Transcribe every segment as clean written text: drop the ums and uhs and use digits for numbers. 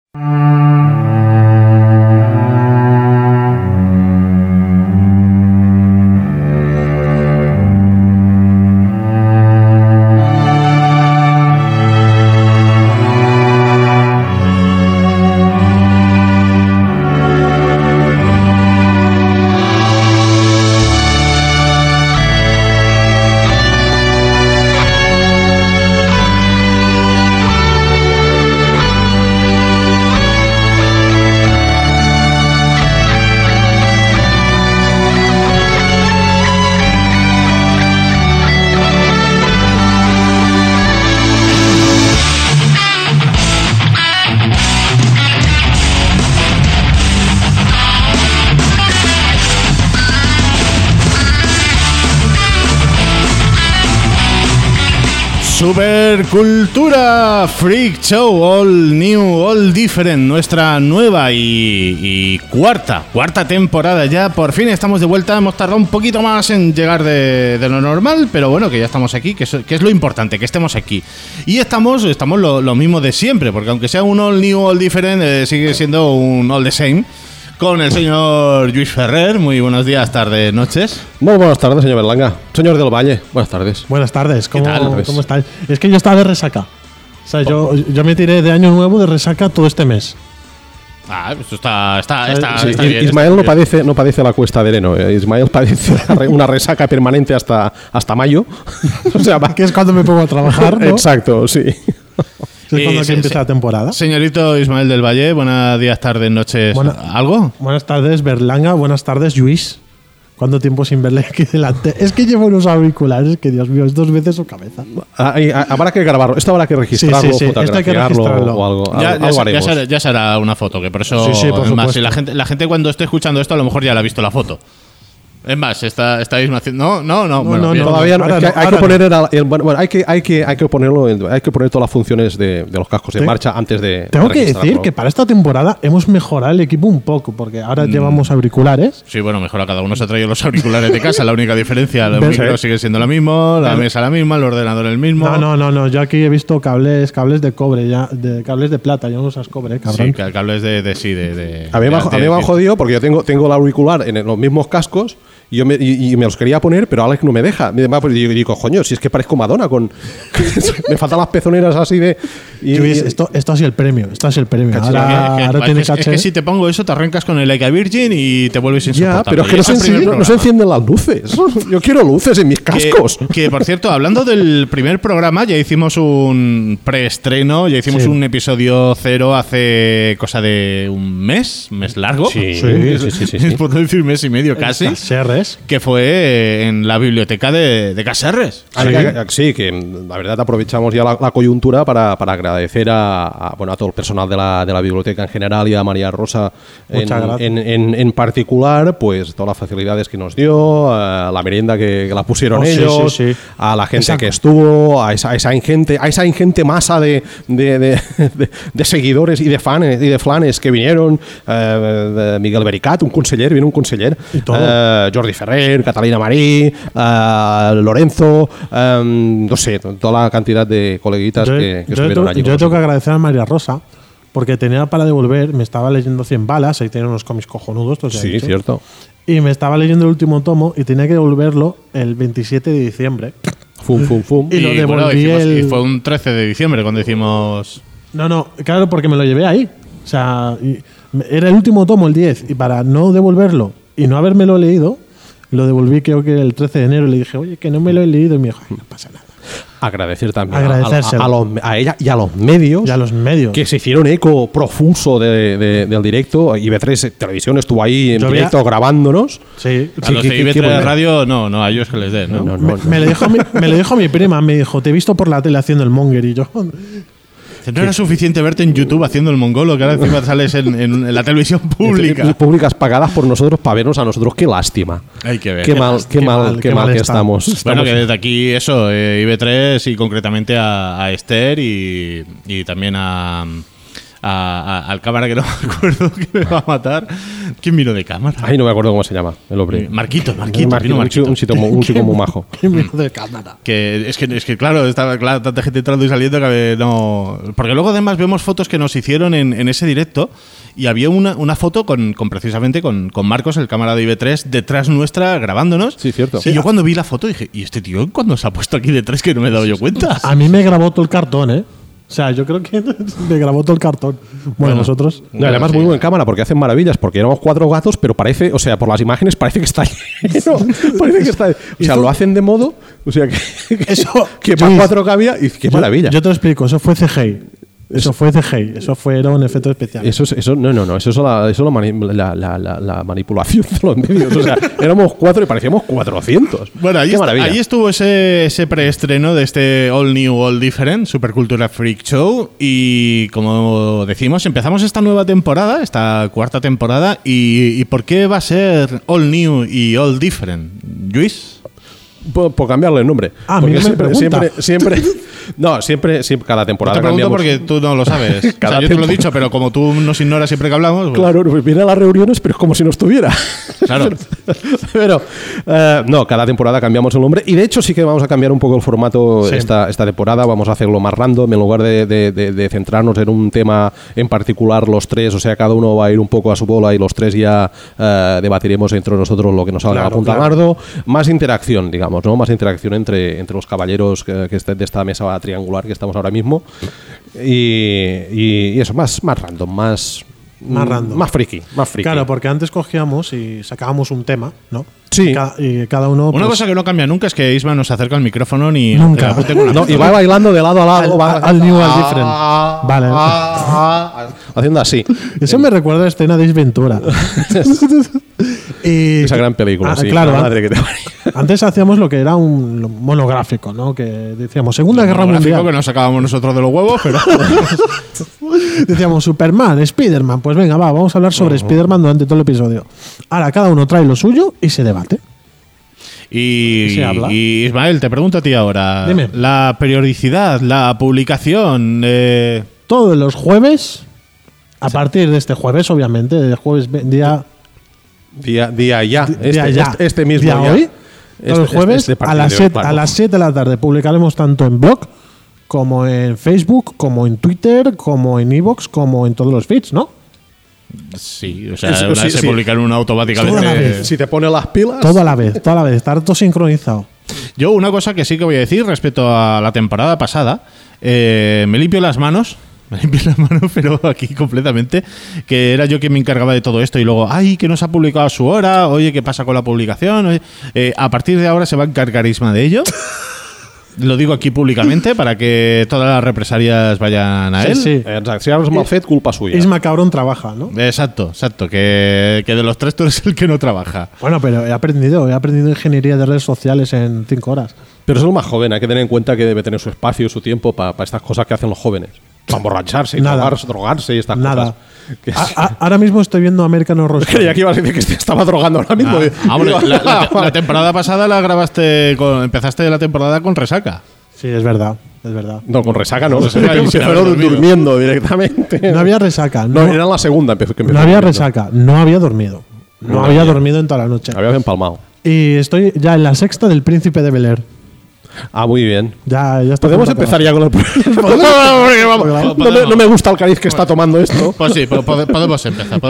Supercultura Freak Show, all new, all different, nuestra nueva y cuarta temporada ya. Por fin estamos de vuelta, hemos tardado un poquito más en llegar de lo normal, pero bueno, que ya estamos aquí, que es lo importante, que estemos aquí. Y estamos lo mismo de siempre, porque aunque sea un all new, all different, sigue siendo un all the same. Con el señor Lluís Ferrer. Muy buenos días, tardes, noches. Muy buenas tardes, señor Berlanga. Señor del Valle, buenas tardes. Buenas tardes, ¿Qué tal? ¿Cómo estáis? Es que yo estaba de resaca. O sea, yo me tiré de año nuevo de resaca todo este mes. Ah, esto está Sí, bien. Ismael no padece la cuesta de heno. Ismael padece una resaca permanente hasta mayo. O sea, que es cuando me pongo a trabajar, ¿no? Exacto, sí. Es cuando aquí empieza la temporada. Señorito Ismael del Valle, buenos días, tardes, noches. ¿Algo? Buenas tardes, Berlanga. Buenas tardes, Lluís. ¿Cuánto tiempo sin verle aquí delante? Es que llevo unos auriculares que, Dios mío, es 2 veces su cabeza. Habrá que grabarlo. Esto habrá que registrarlo, sí. Esto hay que registrarlo. O algo. Ya se hará una foto, que por eso. Por es más, supuesto. si la gente cuando esté escuchando esto, a lo mejor ya la ha visto la foto. Es más, estáis haciendo. No. Bueno, bien. Todavía no. Hay que ponerlo. Hay que poner todas las funciones de los cascos en marcha antes de. Tengo que decir que para esta temporada hemos mejorado el equipo un poco, porque ahora llevamos auriculares. Sí, bueno, mejor cada uno se ha traído los auriculares de casa. La única diferencia, el micro sigue siendo lo mismo, la mesa la misma, el ordenador el mismo. No. Yo aquí he visto cables de cobre, cables de plata. Ya no usas cobre, cabrón. Sí, cables de A mí me han jodido porque yo tengo el auricular en los mismos cascos. Y me los quería poner, pero Alex no me deja. Y yo digo, coño, si es que parezco Madonna con me faltan las pezoneras así de. Esto ha sido el premio. Ahora tiene caché. Es que si te pongo eso, te arrancas con el Like a Virgin y te vuelves insoportable. Ya, pero es que no se encienden las luces. Yo quiero luces en mis cascos. Que por cierto, hablando del primer programa, ya hicimos un preestreno, ya hicimos un episodio 0 hace cosa de un mes largo. Sí. Por no decir mes y medio casi. Que fue en la biblioteca de Caserres. Sí, que la verdad aprovechamos ya la coyuntura para agradecer a todo el personal de la biblioteca en general y a María Rosa en particular, pues todas las facilidades que nos dio, la merienda que la pusieron ellos, a la gente que estuvo, a esa ingente masa de seguidores y de fans que vinieron, Miguel Bericat, un conseller, y todo. Jordi Ferrer, Catalina Marí, Lorenzo, no sé, toda la cantidad de coleguitas que estuvieron allí. Yo tengo que agradecer a María Rosa porque tenía para devolver, me estaba leyendo 100 balas, ahí tenía unos cómics cojonudos. Sí, cierto. Y me estaba leyendo el último tomo y tenía que devolverlo el 27 de diciembre. Fum. Y lo devolví y fue un 13 de diciembre cuando hicimos. No, claro, porque me lo llevé ahí. O sea, era el último tomo, el 10, y para no devolverlo y no habérmelo leído, lo devolví creo que el 13 de enero y le dije, oye, que no me lo he leído, y me dijo, no pasa nada. Agradecer también a ella y a los medios, que se hicieron eco profuso del directo. IB3 Televisión estuvo ahí en directo grabándonos. Sí. A los de IB3 Radio, no, a ellos que les den. ¿no? Me lo dijo mi prima, me dijo, te he visto por la tele haciendo el monger, y yo... No era suficiente verte en YouTube haciendo el mongolo, que ahora encima sales en la televisión pública. Públicas pagadas por nosotros para vernos a nosotros. Qué lástima. Hay que ver. Qué mal que estamos. Bueno, que desde aquí eso, IB3 y concretamente a Esther y también al cámara que no me acuerdo que me va a matar. ¿Quién vino de cámara? Ay, no me acuerdo cómo se llama el hombre. Marquito. Un chico muy majo. ¿Quién vino de cámara? Es que claro, estaba tanta gente entrando y saliendo que no... Porque luego además vemos fotos que nos hicieron en ese directo y había una foto con precisamente con Marcos, el cámara de IB3, detrás nuestra grabándonos. Sí, cierto. Y yo cuando vi la foto dije, ¿y este tío cuándo se ha puesto aquí detrás que no me he dado yo cuenta? A mí me grabó todo el cartón, ¿eh? O sea, yo creo que me grabó todo el cartón. Bueno, nosotros... No, además, muy buena cámara, porque hacen maravillas, porque éramos 4 gatos, pero parece, o sea, por las imágenes parece que está lleno. Parece que está... O sea, lo hacen de modo, o sea, que para 4 cabía y qué maravilla. Yo te lo explico, eso fue CGI. Eso fue CGI, eso fueron efectos especiales. No, eso es la manipulación de los medios. O sea, éramos 4 y parecíamos 400. Bueno, ahí estuvo ese preestreno de este All New, All Different, Supercultura Freak Show. Y como decimos, empezamos esta nueva temporada, esta 4ª temporada. ¿Y por qué va a ser All New y All Different? ¿Luis? Por cambiarle el nombre. Porque siempre cada temporada te pregunto cambiamos. porque tú no lo sabes. O sea, yo te lo he dicho, pero como tú nos ignoras siempre que hablamos... Pues... Claro, viene a las reuniones, pero es como si no estuviera. Claro. Pero, no, cada temporada cambiamos el nombre. Y de hecho sí que vamos a cambiar un poco el formato esta temporada. Vamos a hacerlo más random. En lugar de centrarnos en un tema en particular los 3, o sea, cada uno va a ir un poco a su bola y los 3 ya debatiremos entre nosotros lo que nos salga a punta mardo. Más interacción, digamos, ¿no? Más interacción entre los caballeros que de esta mesa triangular que estamos ahora mismo. Y eso, más random, más random. Más friki. Claro, porque antes cogíamos y sacábamos un tema, ¿no? Sí. Y cada uno... Una cosa que no cambia nunca es que Isma nos acerca al micrófono ni... Nunca. Y va bailando de lado a lado. Al new, al different. Vale. Haciendo así. Eso me recuerda a la escena de Ace Ventura. Esa gran película, sí. Claro, madre que te... Antes hacíamos lo que era un monográfico, ¿no? Que decíamos Segunda Guerra Mundial. Que nos sacábamos nosotros de los huevos, pero... Decíamos Superman, Spiderman. Pues venga, vamos a hablar sobre Spiderman durante todo el episodio. Ahora cada uno trae lo suyo y se debate. Y Ismael, te pregunto a ti ahora. Dime. La periodicidad, la publicación... Todos los jueves, a partir de este jueves, obviamente, de jueves día ya. Este mismo día ya. Hoy, todos los jueves a las 7 de la tarde publicaremos tanto en blog como en Facebook, como en Twitter, como en iVoox, como en todos los feeds, ¿no? Sí, o sea, se publican una automáticamente. Si te pones las pilas. Todo a la vez, estar todo sincronizado. Yo una cosa que sí que voy a decir respecto a la temporada pasada, me limpio las manos, pero aquí completamente, que era yo quien me encargaba de todo esto y luego, que no se ha publicado a su hora, oye, ¿qué pasa con la publicación? Oye, a partir de ahora se va a encargar Isma de ello. Lo digo aquí públicamente para que todas las represalias vayan a él. Sí. Si hablas mal fet, culpa suya. Isma cabrón trabaja, ¿no? Exacto. Que de los 3 tú eres el que no trabaja. Bueno, pero he aprendido ingeniería de redes sociales en 5 horas. Pero es el más joven, hay que tener en cuenta que debe tener su espacio y su tiempo para estas cosas que hacen los jóvenes. Para emborracharse y drogarse y estas cosas. Ahora mismo estoy viendo American Horror Story. Creía que ibas a decir que te estaba drogando ahora mismo. La temporada pasada la grabaste empezaste la temporada con resaca. Sí, es verdad. No, con resaca no. Empezaron durmiendo directamente. No había resaca. No, era la segunda que empezó. No había resaca. No había dormido. No había dormido en toda la noche. Habías empalmado. Y estoy ya en la 6ª del Príncipe de Bel-Air. Muy bien. Ya está. Podemos empezar ya con el no me gusta el cariz que está tomando esto. Pues sí, podemos empezar.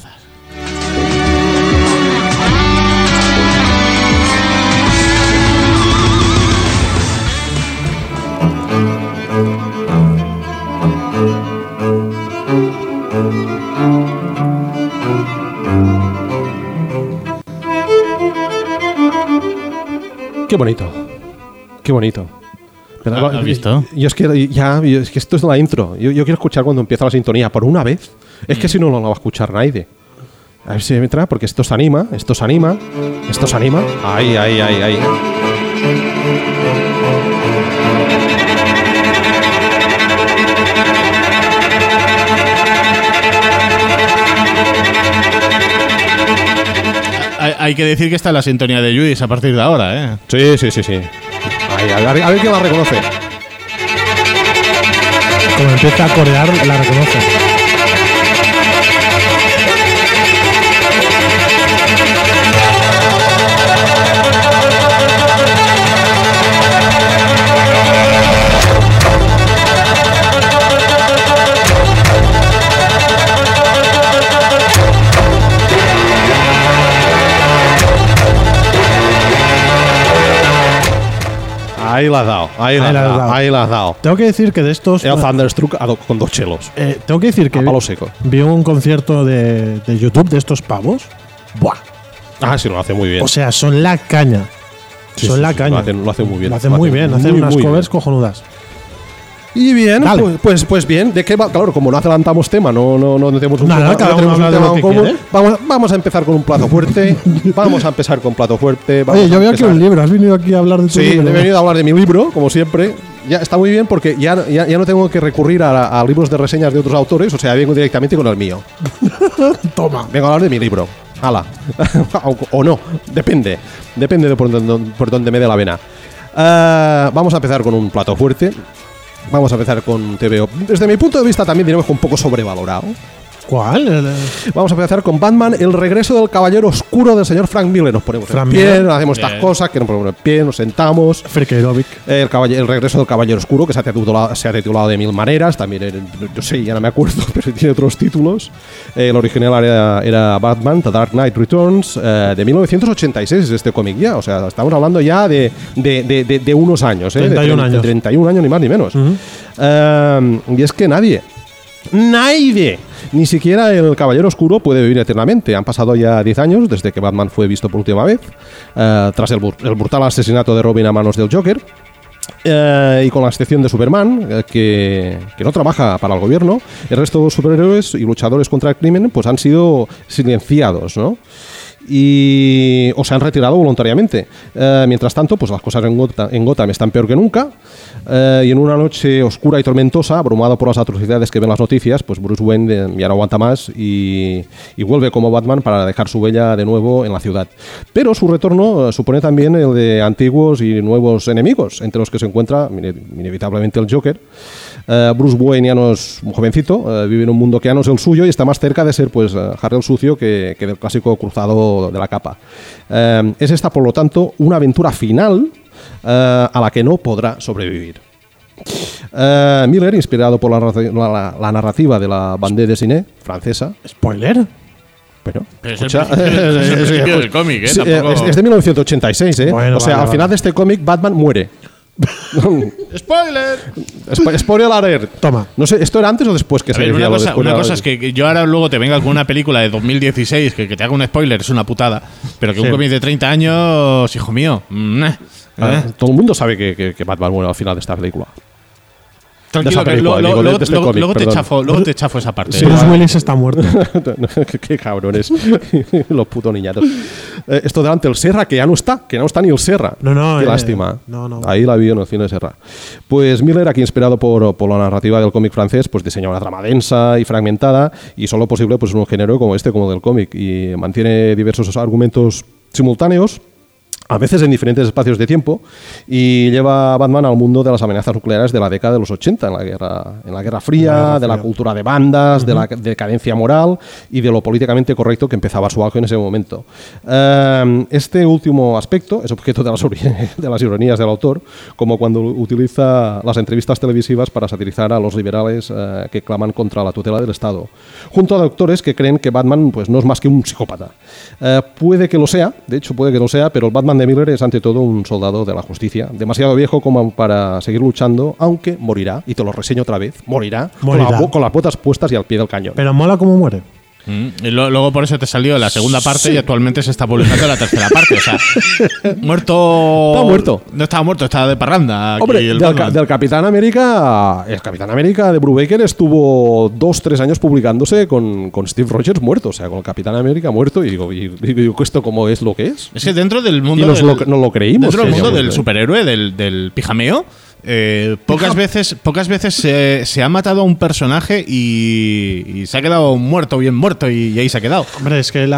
Qué bonito. Qué bonito. ¿Has visto? Es que esto es la intro. Yo quiero escuchar cuando empieza la sintonía. Por una vez. Es que si no lo va a escuchar nadie. A ver si me entra, porque esto se anima. Ahí. Hay que decir que está en la sintonía de Luis a partir de ahora, ¿eh? Sí. Ahí, a ver quién la reconoce. Como empieza a corear, la reconoce. Ahí la has dado. Tengo que decir que de estos... El Thunderstruck con 2 chelos. Tengo que decir que a palo seco. Vi un concierto de YouTube de estos pavos. ¡Buah! Ah, sí, lo hace muy bien. O sea, son la caña. Son la caña. Lo hacen muy bien. Lo hacen muy bien. Hacen unas covers cojonudas. Y bien, pues bien, ¿de qué va? Claro, como no adelantamos tema, no tenemos un tema en común. Vamos a empezar con un plato fuerte. Vamos a empezar con plato fuerte. Oye, yo veo aquí un libro. ¿Has venido aquí a hablar de tu libro? Sí, he venido a hablar de mi libro, como siempre. Ya está muy bien porque ya no tengo que recurrir a libros de reseñas de otros autores, o sea, vengo directamente con el mío. Toma. Vengo a hablar de mi libro. Hala. O no, depende de por dónde me dé la vena. Vamos a empezar con un plato fuerte. Vamos a empezar con TVO. Desde mi punto de vista también diríamos que un poco sobrevalorado. ¿Cuál? Vamos a empezar con Batman, el regreso del caballero oscuro del señor Frank Miller. Nos ponemos en pie, hacemos estas cosas, que nos ponemos en pie, nos sentamos. El regreso del caballero oscuro, que se ha titulado de 1000 maneras. También, yo sé, ya no me acuerdo, pero tiene otros títulos. El original era Batman, The Dark Knight Returns, de 1986 es este cómic ya. O sea, estamos hablando ya de unos años. 31 años. 31 años, ni más ni menos. Y es que nadie, ni siquiera el Caballero Oscuro puede vivir eternamente. Han pasado ya 10 años desde que Batman fue visto por última vez, tras el brutal asesinato de Robin a manos del Joker. Y con la excepción de Superman, que no trabaja para el gobierno, el resto de los superhéroes y luchadores contra el crimen pues han sido silenciados, ¿no? O se han retirado voluntariamente. Mientras tanto, pues las cosas en Gotham están peor que nunca. Y en una noche oscura y tormentosa, abrumado por las atrocidades que ven las noticias, pues Bruce Wayne ya no aguanta más y vuelve como Batman para dejar su huella de nuevo en la ciudad. Pero su retorno supone también el de antiguos y nuevos enemigos, entre los que se encuentra inevitablemente el Joker. Bruce Wayne ya no es un jovencito, vive en un mundo que ya no es el suyo y está más cerca de ser pues Harry el Sucio que del clásico cruzado de la capa. Es esta, por lo tanto, una aventura final a la que no podrá sobrevivir. Miller, inspirado por la narrativa de la bande dessinée francesa. ¿Spoiler? Pero escucha, es el principio del cómic, es de 1986, Bueno, o sea, al final de este cómic Batman muere. ¡Spoiler alert! Toma. No sé, ¿esto era antes o después que se decía? Una cosa es que yo ahora luego te venga con una película de 2016 que te haga un spoiler, es una putada. Pero que un cómic de 30 años, hijo mío. Todo el mundo sabe que Batman muere al final de esta película. Tranquilo, que luego te chafo esa parte. Sí, Bruce Willis está muerto. Qué cabrones. Los putos niñatos. Esto delante del Serra, que no está ni el Serra. No. Qué lástima. No. Ahí la vi en el cine de Serra. Pues Miller, aquí inspirado por la narrativa del cómic francés, pues diseña una trama densa y fragmentada y solo posible pues en un género como del cómic, y mantiene diversos argumentos simultáneos, a veces en diferentes espacios de tiempo, y lleva a Batman al mundo de las amenazas nucleares de la década de los 80, en la Guerra Fría, de la cultura de bandas, de la decadencia moral y de lo políticamente correcto que empezaba su auge en ese momento. Este último aspecto es objeto de las ironías del autor, como cuando utiliza las entrevistas televisivas para satirizar a los liberales que claman contra la tutela del Estado, junto a doctores que creen que Batman pues, no es más que un psicópata. Puede que lo sea, pero el Batman de Miller es ante todo un soldado de la justicia, demasiado viejo como para seguir luchando, aunque morirá, y te lo reseño otra vez, morirá. Con las botas puestas y al pie del cañón. Pero mola cómo muere. Y luego por eso te salió la segunda parte y actualmente se está publicando la tercera parte. O sea, muerto. Está muerto. No estaba muerto, estaba de parranda. Hombre, del Capitán América. El Capitán América de Brubaker estuvo 2-3 años publicándose con Steve Rogers muerto. O sea, con el Capitán América muerto. Y digo, ¿esto cómo es lo que es? Es que dentro del mundo. Y no lo creímos. Dentro del mundo del superhéroe, del pijameo. Pocas veces se ha matado a un personaje y se ha quedado bien muerto y ahí se ha quedado. Hombre, es que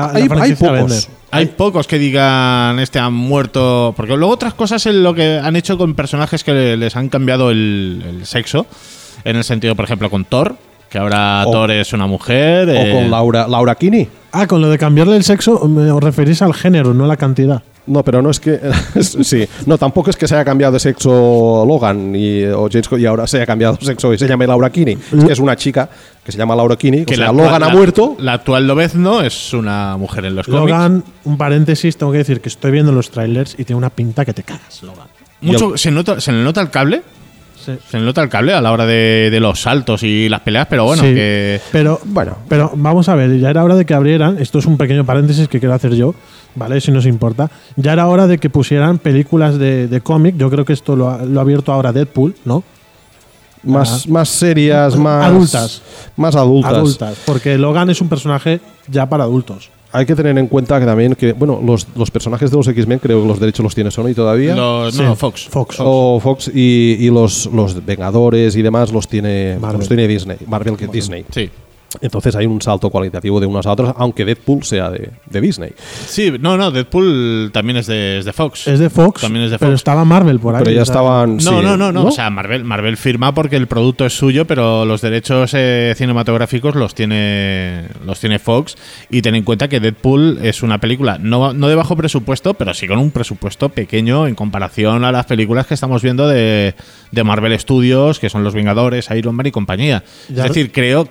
hay pocos que digan han muerto, porque luego otras cosas es lo que han hecho con personajes que les han cambiado el sexo, en el sentido, por ejemplo, con Thor, que ahora Thor es una mujer, o con Laura Kinney. Con lo de cambiarle el sexo os referís al género, no a la cantidad. No, pero no es que... sí, no, tampoco es que se haya cambiado de sexo Logan o James y ahora se haya cambiado de sexo y se llame Laura Kinney. Es que es una chica que se llama Laura Kinney, que Logan ha muerto. La actual Lobezno es una mujer en los cómics. Logan, un paréntesis, tengo que decir que estoy viendo los trailers y tiene una pinta que te cagas, Logan. Se le nota el cable. Sí. Se le nota el cable a la hora de los saltos y las peleas, pero bueno, sí, pero vamos a ver, ya era hora de que abrieran, esto es un pequeño paréntesis que quiero hacer yo, ¿vale? Si nos importa. Ya era hora de que pusieran películas de cómic, yo creo que esto lo ha abierto ahora Deadpool, ¿no? Más serias, más adultas. Más adultas. Porque Logan es un personaje ya para adultos. Hay que tener en cuenta que también los personajes de los X-Men, creo que los derechos los tiene Sony todavía. Fox. Fox y los Vengadores y demás los tiene Disney. Marvel que Disney. Sí. Entonces hay un salto cualitativo de unas a otras, aunque Deadpool sea de Disney. Sí, Deadpool también es de Fox. Es de Fox, también es de Fox. Pero estaba Marvel por ahí. Pero ya estaban... No. O sea, Marvel firma porque el producto es suyo, pero los derechos cinematográficos los tiene Fox. Y ten en cuenta que Deadpool es una película no de bajo presupuesto, pero sí con un presupuesto pequeño en comparación a las películas que estamos viendo de Marvel Studios, que son Los Vengadores, Iron Man y compañía. Es decir, creo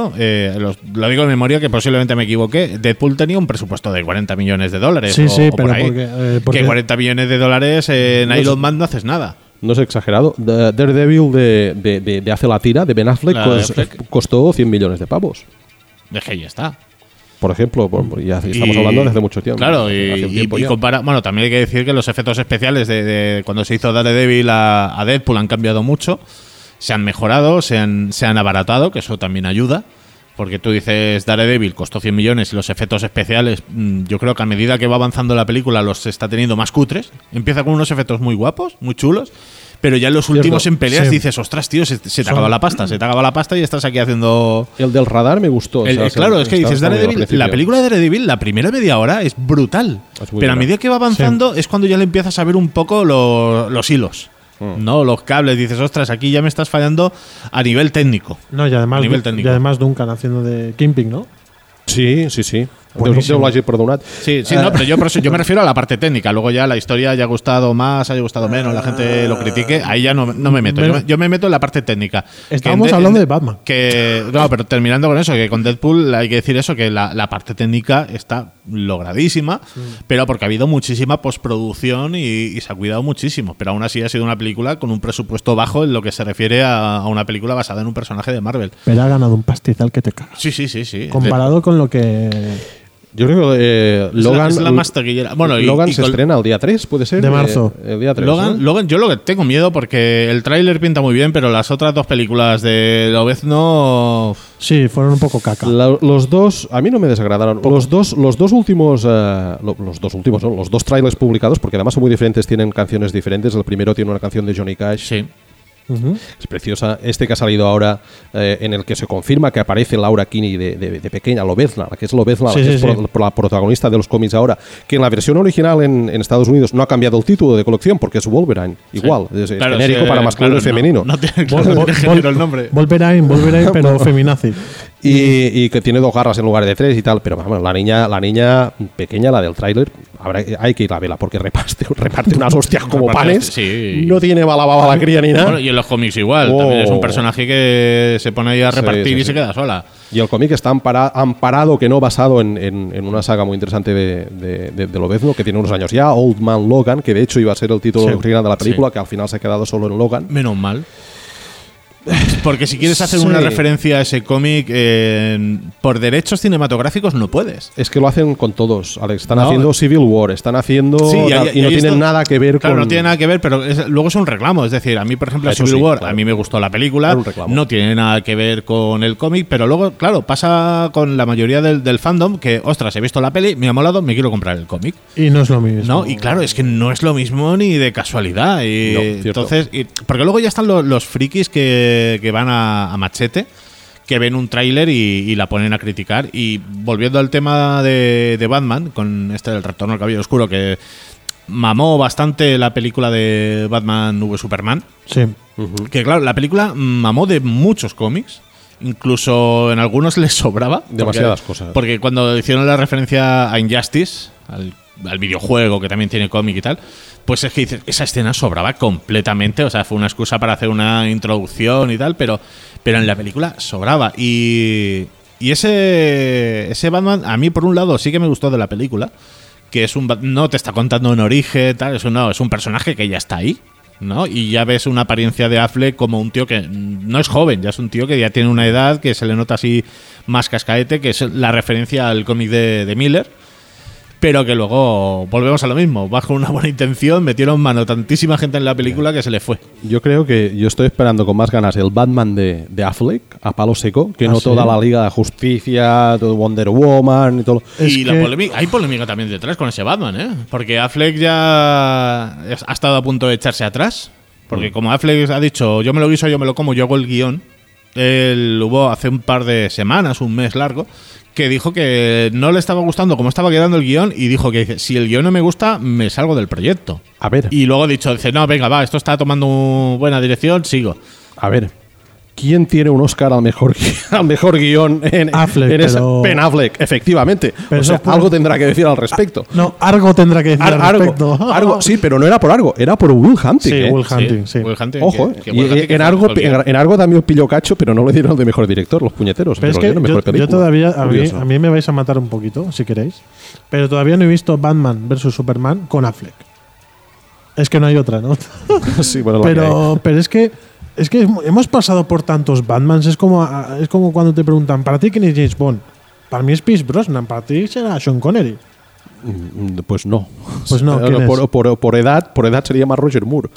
lo digo de memoria, que posiblemente me equivoque. Deadpool tenía un presupuesto de $40 millones. Sí, pero porque que $40 millones en Iron Man no haces nada. No es exagerado. Daredevil de Hace la Tira, de Ben Affleck, costó 100 millones de pavos. Dejé y ya está. Por ejemplo, ya estamos hablando desde mucho tiempo. Claro, y compara. Bueno, también hay que decir que los efectos especiales de cuando se hizo Daredevil a Deadpool han cambiado mucho. Se han mejorado, se han abaratado, que eso también ayuda. Porque tú dices Daredevil costó 100 millones y los efectos especiales, yo creo que a medida que va avanzando la película los está teniendo más cutres. Empieza con unos efectos muy guapos, muy chulos, pero ya en los últimos en peleas dices, ostras, tío, se te acaba la pasta y estás aquí haciendo... El del radar me gustó. Claro, es que dices Daredevil, la película de Daredevil, la primera media hora es brutal, pero a medida que va avanzando es cuando ya le empiezas a ver un poco los hilos. No, los cables, dices, ostras, aquí ya me estás fallando a nivel técnico. No, y además Duncan haciendo de Kingpin, ¿no? Sí. Déu l'hagi perdonat. Sí, no, pero yo me refiero a la parte técnica. Luego ya la historia haya gustado más, haya gustado menos, la gente lo critique. Ahí ya no me meto. Yo me meto en la parte técnica. Estábamos hablando de Batman. No, pero terminando con eso, que con Deadpool hay que decir eso, que la parte técnica está logradísima, pero porque ha habido muchísima postproducción y se ha cuidado muchísimo. Pero aún así ha sido una película con un presupuesto bajo en lo que se refiere a una película basada en un personaje de Marvel. Pero ha ganado un pastizal que te cagas. Sí. Comparado con lo que... Yo creo que Logan es la más taquillera. Bueno, Logan se estrena el día 3, ¿puede ser? De marzo. El día 3, Logan, yo lo que tengo miedo porque el tráiler pinta muy bien, pero las otras dos películas de Lobezno... Sí, fueron un poco caca. Los dos, a mí no me desagradaron. Los dos últimos, los dos trailers publicados, porque además son muy diferentes, tienen canciones diferentes. El primero tiene una canción de Johnny Cash. Sí. Es preciosa. Este que ha salido ahora, en el que se confirma que aparece Laura Kinney de pequeña, Lobezna, la que es Lobezna, que es la protagonista de los cómics ahora, que en la versión original en Estados Unidos no ha cambiado el título de colección porque es Wolverine, igual, es genérico para masculino y femenino. No tiene género el nombre. Wolverine, pero feminazi. Y que tiene 2 garras en lugar de 3 y tal, pero vamos, la niña pequeña, la del tráiler, hay que ir a verla porque reparte unas hostias como panes. Sí. No tiene mala baba la cría ni nada. Bueno, y en los cómics igual, también es un personaje que se pone ahí a repartir y se queda sola. Y el cómic está amparado, que no basado en una saga muy interesante de Lobezno, que tiene unos años ya, Old Man Logan, que de hecho iba a ser el título original de la película, que al final se ha quedado solo en Logan. Menos mal. Porque si quieres hacer una referencia a ese cómic por derechos cinematográficos no puedes. Es que lo hacen con todos, Alex. Están haciendo Civil War, están haciendo... y no tienen nada que ver con... Claro, no tiene nada que ver, pero luego es un reclamo. Es decir, a mí, por ejemplo, Civil War, a mí me gustó la película, no tiene nada que ver con el cómic, pero luego, claro, pasa con la mayoría del fandom que, ostras, he visto la peli, me ha molado, me quiero comprar el cómic. Y no es lo mismo. No, y claro, es que no es lo mismo ni de casualidad. Entonces, porque luego ya están los frikis que van a Machete, que ven un tráiler y la ponen a criticar. Y volviendo al tema de Batman, con del Retorno al Caballero Oscuro, que mamó bastante la película de Batman v Superman. Sí. Que claro, la película mamó de muchos cómics. Incluso en algunos les sobraba. Demasiadas cosas. Porque cuando hicieron la referencia a Injustice, al videojuego que también tiene cómic y tal, pues es que dices, esa escena sobraba completamente. O sea, fue una excusa para hacer una introducción y tal, pero en la película sobraba. Y ese Batman, a mí por un lado sí que me gustó de la película, que no te está contando un origen, tal, es un personaje que ya está ahí. ¿no? Y ya ves una apariencia de Affleck como un tío que no es joven, ya es un tío que ya tiene una edad que se le nota así más cascaete, que es la referencia al cómic de Miller. Pero que luego volvemos a lo mismo. Vas con una buena intención, metieron mano tantísima gente en la película que se le fue. Yo creo que yo estoy esperando con más ganas el Batman de Affleck a palo seco, que no ¿sí? toda la Liga de Justicia, todo Wonder Woman y todo. Y hay polémica también detrás con ese Batman, ¿eh? Porque Affleck ya ha estado a punto de echarse atrás. Porque como Affleck ha dicho, yo me lo guiso, yo me lo como, yo hago el guión. Él hubo hace un par de semanas, un mes largo, que dijo que no le estaba gustando cómo estaba quedando el guión y dijo que si el guión no me gusta, me salgo del proyecto. A ver. Y luego dice, no, venga, va, esto está tomando buena dirección, sigo. A ver, ¿quién tiene un Oscar al mejor guión en Affleck? Ben Affleck, efectivamente. Pero o sea, algo tendrá que decir al respecto. No, algo tendrá que decir al respecto. Argo, sí, pero no era por Argo, era por Will Hunting. Sí, Will Hunting, sí. Will Hunting, Ojo, en Argo también pilló cacho, pero no le dieron de mejor director, los puñeteros. Pero es que yo todavía, a mí me vais a matar un poquito, si queréis, pero todavía no he visto Batman vs Superman con Affleck. Es que no hay otra, ¿no? Sí, bueno, pero es que hemos pasado por tantos Batmans. Es como cuando te preguntan, ¿para ti quién es James Bond? Para mí es Pierce Brosnan, para ti será Sean Connery. Pues no. Pues no, por edad sería más Roger Moore.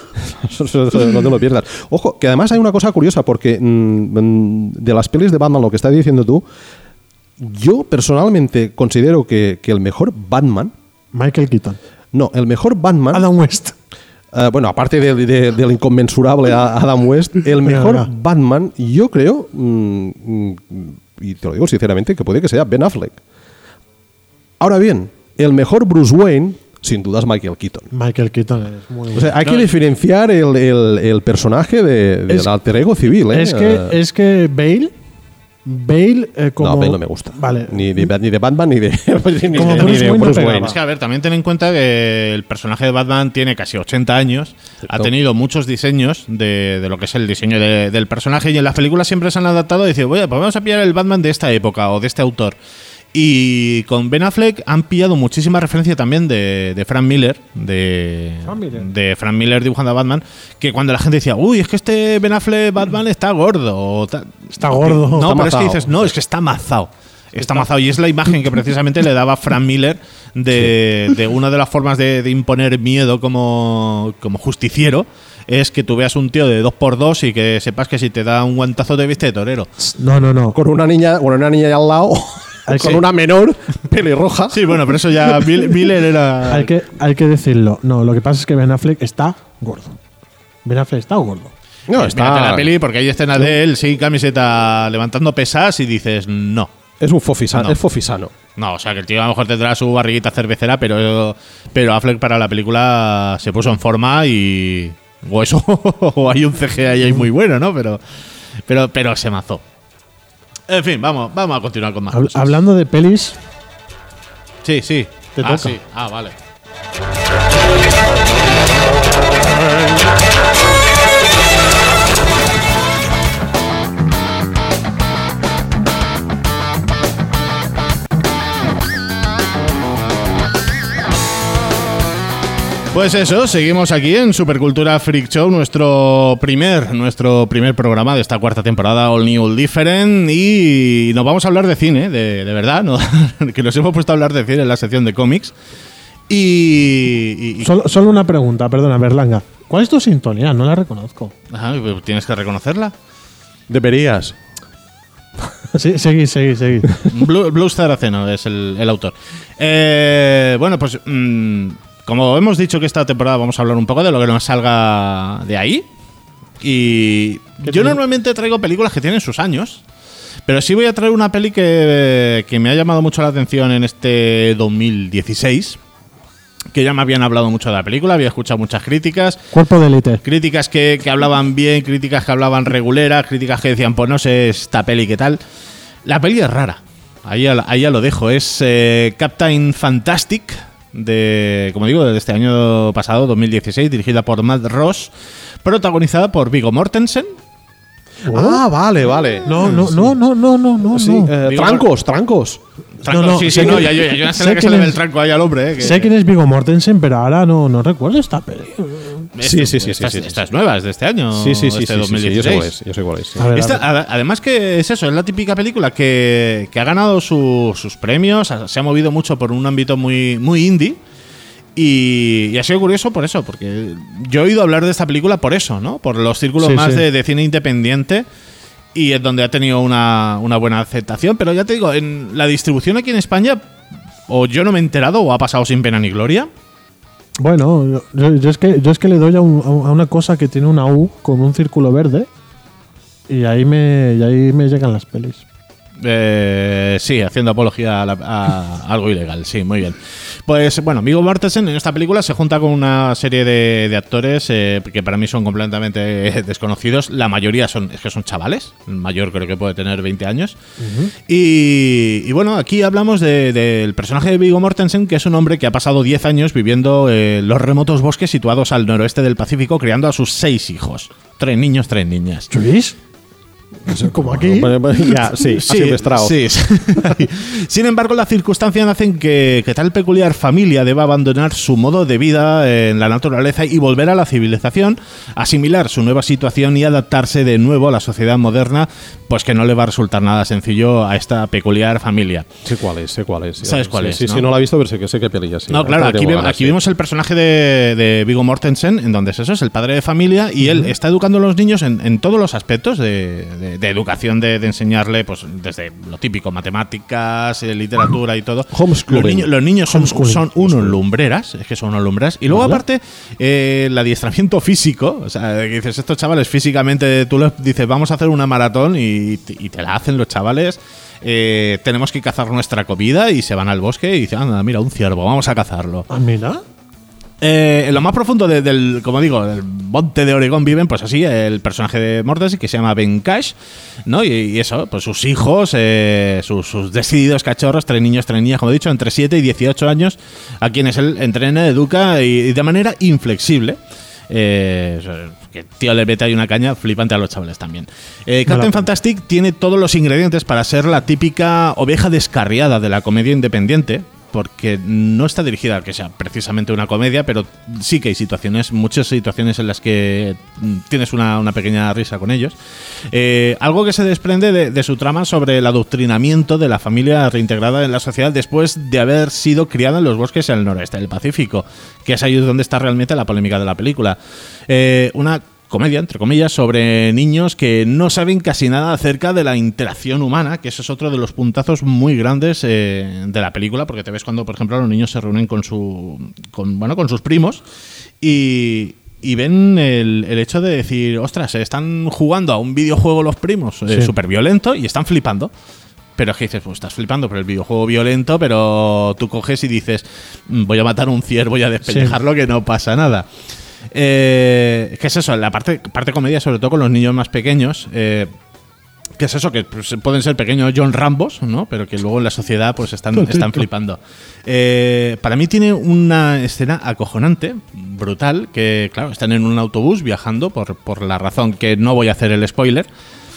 No te lo pierdas. Ojo, que además hay una cosa curiosa, porque de las pelis de Batman, lo que estás diciendo tú, yo personalmente considero que el mejor Batman... Michael Keaton. No, el mejor Batman... Adam West. Bueno, aparte del inconmensurable Adam West, el mejor Batman, yo creo, y te lo digo sinceramente, que puede que sea Ben Affleck. Ahora bien, el mejor Bruce Wayne, sin duda, es Michael Keaton. Michael Keaton es muy bueno. O sea, hay que diferenciar el personaje del alter ego civil. Es que Bale como... No, Bale no me gusta. Vale. Ni de Batman ni de Bruce Wayne. Es que, a ver, también ten en cuenta que el personaje de Batman tiene casi 80 años, ha tenido muchos diseños de lo que es el diseño del personaje, y en las películas siempre se han adaptado y dicen, oye, pues vamos a pillar el Batman de esta época o de este autor. Y con Ben Affleck han pillado muchísima referencia también de Frank Miller, de Frank Miller dibujando a Batman, que cuando la gente decía, uy, es que este Ben Affleck Batman está gordo. Está gordo. No, está pero mazao. es que dices, no, es que está mazao. Está mazao, y es la imagen que precisamente le daba Frank Miller de una de las formas de imponer miedo como justiciero. Es que tú veas un tío de 2x2 y que sepas que si te da un guantazo te viste de torero. No. Con una niña ahí al lado... Con una menor pelirroja. Sí, bueno, pero eso ya Miller era... Hay que decirlo. No, lo que pasa es que Ben Affleck está gordo. Ben Affleck está gordo. No, está... Mírate la peli porque hay escenas de él sin camiseta levantando pesas y dices, no. Es un fofisano. No. Es fofisano. No, o sea, que el tío a lo mejor tendrá su barriguita cervecera, pero Affleck para la película se puso en forma y... O eso, o hay un CGI ahí muy bueno, ¿no? Pero se mazó. En fin, vamos a continuar con más cosas. Hablando de pelis... Sí. Te toca. Sí. Vale. Pues eso, seguimos aquí en Supercultura Freak Show, nuestro primer programa de esta cuarta temporada, All New, All Different, y nos vamos a hablar de cine, de verdad, ¿no? Que nos hemos puesto a hablar de cine en la sección de cómics. Y Solo una pregunta, perdona, Berlanga. ¿Cuál es tu sintonía? No la reconozco. Ajá, tienes que reconocerla. Deberías. Sí, seguid. Blue Saraceno es el autor. Bueno, pues... como hemos dicho que esta temporada vamos a hablar un poco de lo que nos salga de ahí. Y yo normalmente traigo películas que tienen sus años, pero sí voy a traer una peli que me ha llamado mucho la atención en este 2016, que ya me habían hablado mucho de la película, había escuchado muchas críticas. Cuerpo de élite. Críticas que hablaban bien, críticas que hablaban reguleras, críticas que decían, pues no sé esta peli qué tal. La peli es rara, ahí ya lo dejo, es Captain Fantastic, como digo, de este año pasado, 2016, dirigida por Matt Ross, protagonizada por Viggo Mortensen. Ah, vale. No. Sí, trancos. No, sí, no, ya una escena que se le ve el tranco ahí al hombre. Sé quién es Viggo Mortensen, pero ahora no recuerdo esta peli. Esta es nueva, es de este año. Sí, 2016. Yo sé cuál es. Sí. Además que es eso, es la típica película que ha ganado sus premios, se ha movido mucho por un ámbito muy, muy indie. Y ha sido curioso por eso, porque yo he oído hablar de esta película por eso, ¿no? Por los círculos de cine independiente, y es donde ha tenido una buena aceptación. Pero ya te digo, en la distribución aquí en España, o yo no me he enterado o ha pasado sin pena ni gloria. Bueno, yo es que le doy a una cosa que tiene una U con un círculo verde, y ahí me llegan las pelis. Sí, haciendo apología a algo ilegal, sí, muy bien. Pues bueno, Viggo Mortensen en esta película se junta con una serie de actores que para mí son completamente desconocidos. La mayoría son chavales. El mayor creo que puede tener 20 años. Uh-huh. Y bueno, aquí hablamos del personaje de Viggo Mortensen, que es un hombre que ha pasado 10 años viviendo en los remotos bosques situados al noroeste del Pacífico, criando a sus 6 hijos. 3 niños, 3 niñas. ¿Luis? Como aquí. Sí. Sin embargo, las circunstancias hacen que tal peculiar familia deba abandonar su modo de vida en la naturaleza y volver a la civilización, asimilar su nueva situación y adaptarse de nuevo a la sociedad moderna, pues que no le va a resultar nada sencillo a esta peculiar familia. Sé cuál es. ¿Sabes cuál es? Sí, ¿no? No la he visto, pero sé qué pelilla. Sí, no, claro, aquí vemos el personaje de Viggo Mortensen, en donde es el padre de familia, y él está educando a los niños en todos los aspectos de educación, de enseñarle, pues desde lo típico, matemáticas, literatura y todo. Los niños son unos lumbreras, y luego aparte el adiestramiento físico, o sea, que dices, estos chavales físicamente, tú les dices, vamos a hacer una maratón y te la hacen los chavales. Tenemos que cazar nuestra comida y se van al bosque y dicen, anda, mira, un ciervo, vamos a cazarlo. Ah, mira. En lo más profundo del monte de Oregón viven, pues así, el personaje de Mortensen, que se llama Ben Cash, ¿no? Y eso, pues sus hijos, sus decididos cachorros, 3 niños, 3 niñas, como he dicho, entre 7 y 18 años, a quienes él entrena, educa y de manera inflexible. Que tío le mete ahí una caña flipante a los chavales también. Captain Fantastic tiene todos los ingredientes para ser la típica oveja descarriada de la comedia independiente, porque no está dirigida a que sea precisamente una comedia, pero sí que hay muchas situaciones en las que tienes una pequeña risa con ellos. Algo que se desprende de su trama sobre el adoctrinamiento de la familia reintegrada en la sociedad después de haber sido criada en los bosques al noroeste del Pacífico, que es ahí donde está realmente la polémica de la película. Una comedia, entre comillas, sobre niños que no saben casi nada acerca de la interacción humana, que ese es otro de los puntazos muy grandes de la película, porque te ves cuando, por ejemplo, los niños se reúnen con sus primos y ven el hecho de decir, ostras, están jugando a un videojuego los primos súper violento y están flipando. Pero es que dices, pues estás flipando por el videojuego violento, pero tú coges y dices, voy a matar a un ciervo y a despellejarlo, que no pasa nada. ¿Qué es eso? La parte comedia, sobre todo con los niños más pequeños, ¿qué es eso? Que pues, pueden ser pequeños John Rambos, ¿no? Pero que luego en la sociedad pues están flipando. Para mí tiene una escena acojonante, brutal, que claro, están en un autobús viajando por la razón que no voy a hacer el spoiler.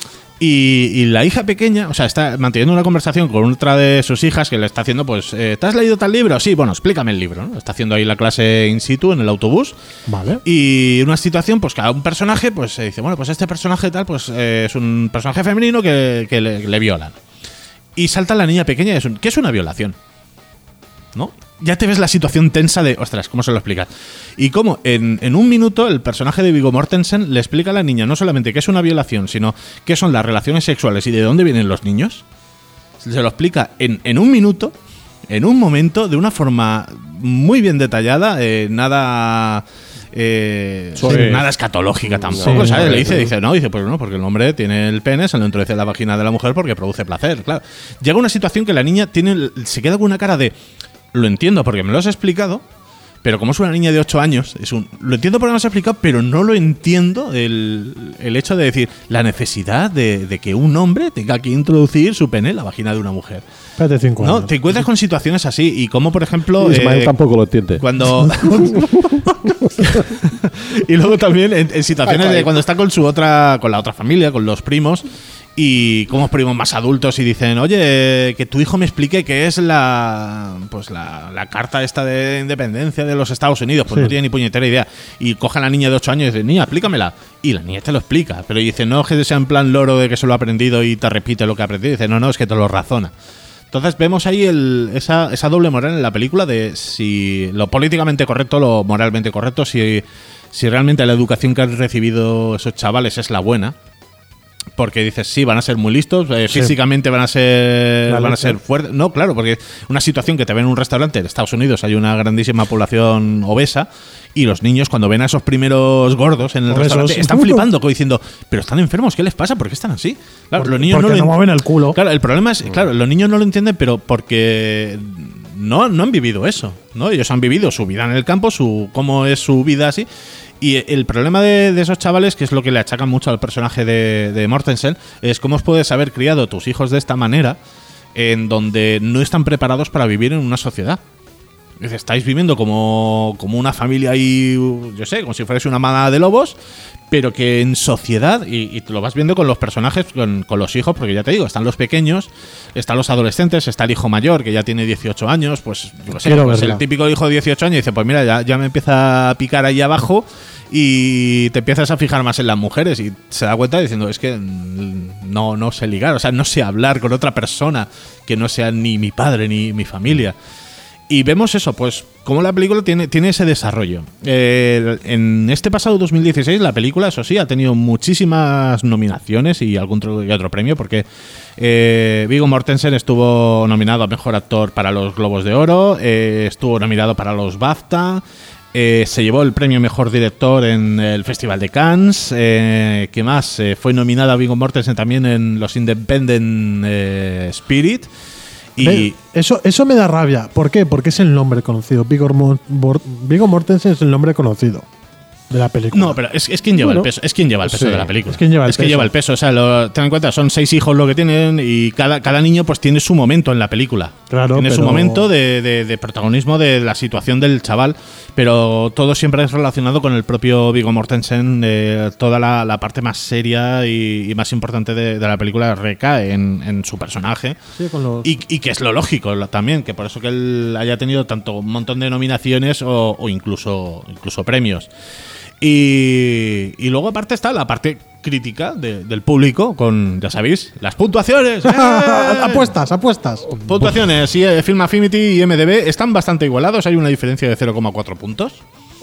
Y la hija pequeña, o sea, está manteniendo una conversación con otra de sus hijas que le está haciendo, pues, ¿te has leído tal libro? Sí, bueno, explícame el libro, ¿no? Está haciendo ahí la clase in situ en el autobús. Vale. Y una situación, pues, cada un personaje, pues, se dice, bueno, pues este personaje tal, pues, es un personaje femenino que le violan. Y salta la niña pequeña, ¿qué es una violación? ¿No? Ya te ves la situación tensa de, ostras, ¿cómo se lo explica? Y cómo en un minuto el personaje de Viggo Mortensen le explica a la niña no solamente qué es una violación, sino qué son las relaciones sexuales y de dónde vienen los niños. Se lo explica en un minuto, en un momento, de una forma muy bien detallada, nada escatológica tampoco, sí, ¿sabes? Dice, pues no, porque el hombre tiene el pene, se lo introduce en la vagina de la mujer porque produce placer, claro. Llega una situación que la niña se queda con una cara de, lo entiendo porque me lo has explicado, pero como es una niña de 8 años, lo entiendo porque me lo has explicado, pero no lo entiendo el hecho de decir la necesidad de que un hombre tenga que introducir su pene en la vagina de una mujer. Espérate 5 años. ¿No? Te encuentras con situaciones así, y como por ejemplo Ismael tampoco lo entiende. Cuando y luego también en situaciones de cuando está con la otra familia, con los primos, y como primos más adultos y dicen, oye, que tu hijo me explique qué es la carta esta de independencia de los Estados Unidos. Pues no tiene ni puñetera idea. Y coge a la niña de 8 años y dice, niña, explícamela. Y la niña te lo explica. Pero dice, no que sea en plan loro de que se lo ha aprendido y te repite lo que ha aprendido. Dice, no, es que te lo razona. Entonces vemos ahí esa doble moral en la película de si lo políticamente correcto, lo moralmente correcto, si realmente la educación que han recibido esos chavales es la buena. Porque dices, sí, van a ser muy listos, físicamente van a ser fuertes. No, claro, porque una situación que te ven en un restaurante en Estados Unidos, hay una grandísima población obesa, y los niños cuando ven a esos primeros gordos en el restaurante están flipando, diciendo, pero están enfermos, ¿qué les pasa? ¿Por qué están así? Claro, los niños no mueven el culo. Claro, el problema es, claro, los niños no lo entienden, pero porque no han vivido eso, ¿no? Ellos han vivido su vida en el campo, cómo es su vida así. Y el problema de esos chavales, que es lo que le achacan mucho al personaje de Mortensen, es cómo os puedes haber criado tus hijos de esta manera en donde no están preparados para vivir en una sociedad. Estáis viviendo como una familia ahí, yo sé, como si fuerais una manada de lobos, pero que en sociedad, y te lo vas viendo con los personajes, con los hijos, porque ya te digo, están los pequeños, están los adolescentes, está el hijo mayor, que ya tiene 18 años, pues yo sé, pues el típico hijo de 18 años dice, pues mira, ya me empieza a picar ahí abajo y te empiezas a fijar más en las mujeres y se da cuenta diciendo, es que no sé ligar, o sea, no sé hablar con otra persona que no sea ni mi padre ni mi familia. Y vemos eso, pues cómo la película tiene ese desarrollo. En este pasado 2016 la película, eso sí, ha tenido muchísimas nominaciones y algún otro premio, porque Viggo Mortensen estuvo nominado a Mejor Actor para los Globos de Oro, estuvo nominado para los BAFTA, se llevó el premio Mejor Director en el Festival de Cannes, ¿qué más? Fue nominado a Viggo Mortensen también en los Independent Spirit. Y eso me da rabia. ¿Por qué? Porque es el nombre conocido. Viggo Mortensen es el nombre conocido de la película. No, pero es quien lleva el peso. Es quien lleva el peso de la película. Es quien lleva el peso. O sea, ten en cuenta, son 6 hijos lo que tienen y cada niño pues tiene su momento en la película. Claro, tiene su momento de protagonismo de la situación del chaval, pero todo siempre es relacionado con el propio Viggo Mortensen. Toda la parte más seria y más importante de la película recae en su personaje. Sí, y que es lo lógico también, que por eso que él haya tenido tanto un montón de nominaciones o incluso premios. Y luego aparte está la parte crítica del público con, ya sabéis, las puntuaciones. Apuestas. Puntuaciones, sí, Film Affinity y IMDb están bastante igualados, hay una diferencia de 0,4 puntos.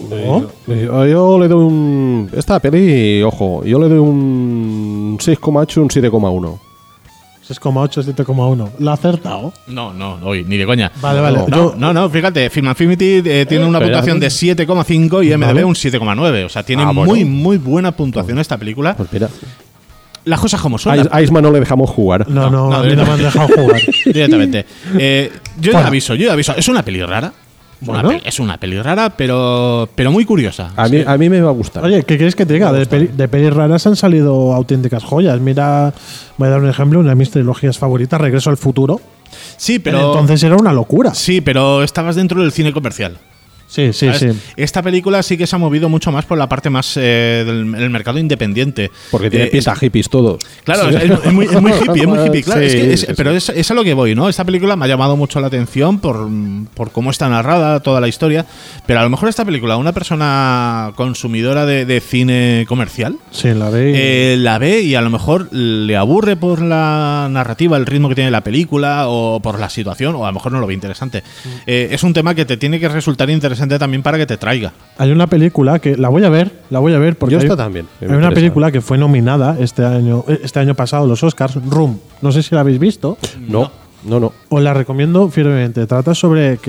Yo le doy esta peli, ojo, yo le doy un 6,8, un 7,1. 6,8, 7,1. ¿La ha acertado? No, hoy, ni de coña. Vale. No, fíjate, Film Affinity tiene una puntuación de 7,5 y IMDb un 7,9. O sea, tiene muy buena puntuación esta película. Pues mira. Las cosas como son. A Isma no le dejamos jugar. No, a mí no me han dejado jugar. Directamente. Yo ya aviso. Es una peli rara. Es una peli rara, pero muy curiosa. A mí me va a gustar. Oye, ¿qué quieres que te diga? De pelis raras han salido auténticas joyas. Mira, voy a dar un ejemplo. Una de mis trilogías favoritas, Regreso al Futuro. Sí, pero entonces era una locura. Sí, pero estabas dentro del cine comercial. Sí. Esta película sí que se ha movido mucho más por la parte más del mercado independiente. Porque tiene pinta hippies todos. Claro, sí. es muy hippie, claro. Pero es a lo que voy, ¿no? Esta película me ha llamado mucho la atención por cómo está narrada toda la historia. Pero a lo mejor esta película, una persona consumidora de cine comercial, sí, la ve y a lo mejor le aburre por la narrativa, el ritmo que tiene la película, o por la situación, o a lo mejor no lo ve interesante. Es un tema que te tiene que resultar interesante también para que te traiga. Hay una película que la voy a ver porque yo esta también. Hay una película que fue nominada este año pasado los Oscars, Room. No sé si la habéis visto. No. Os la recomiendo firmemente. Trata sobre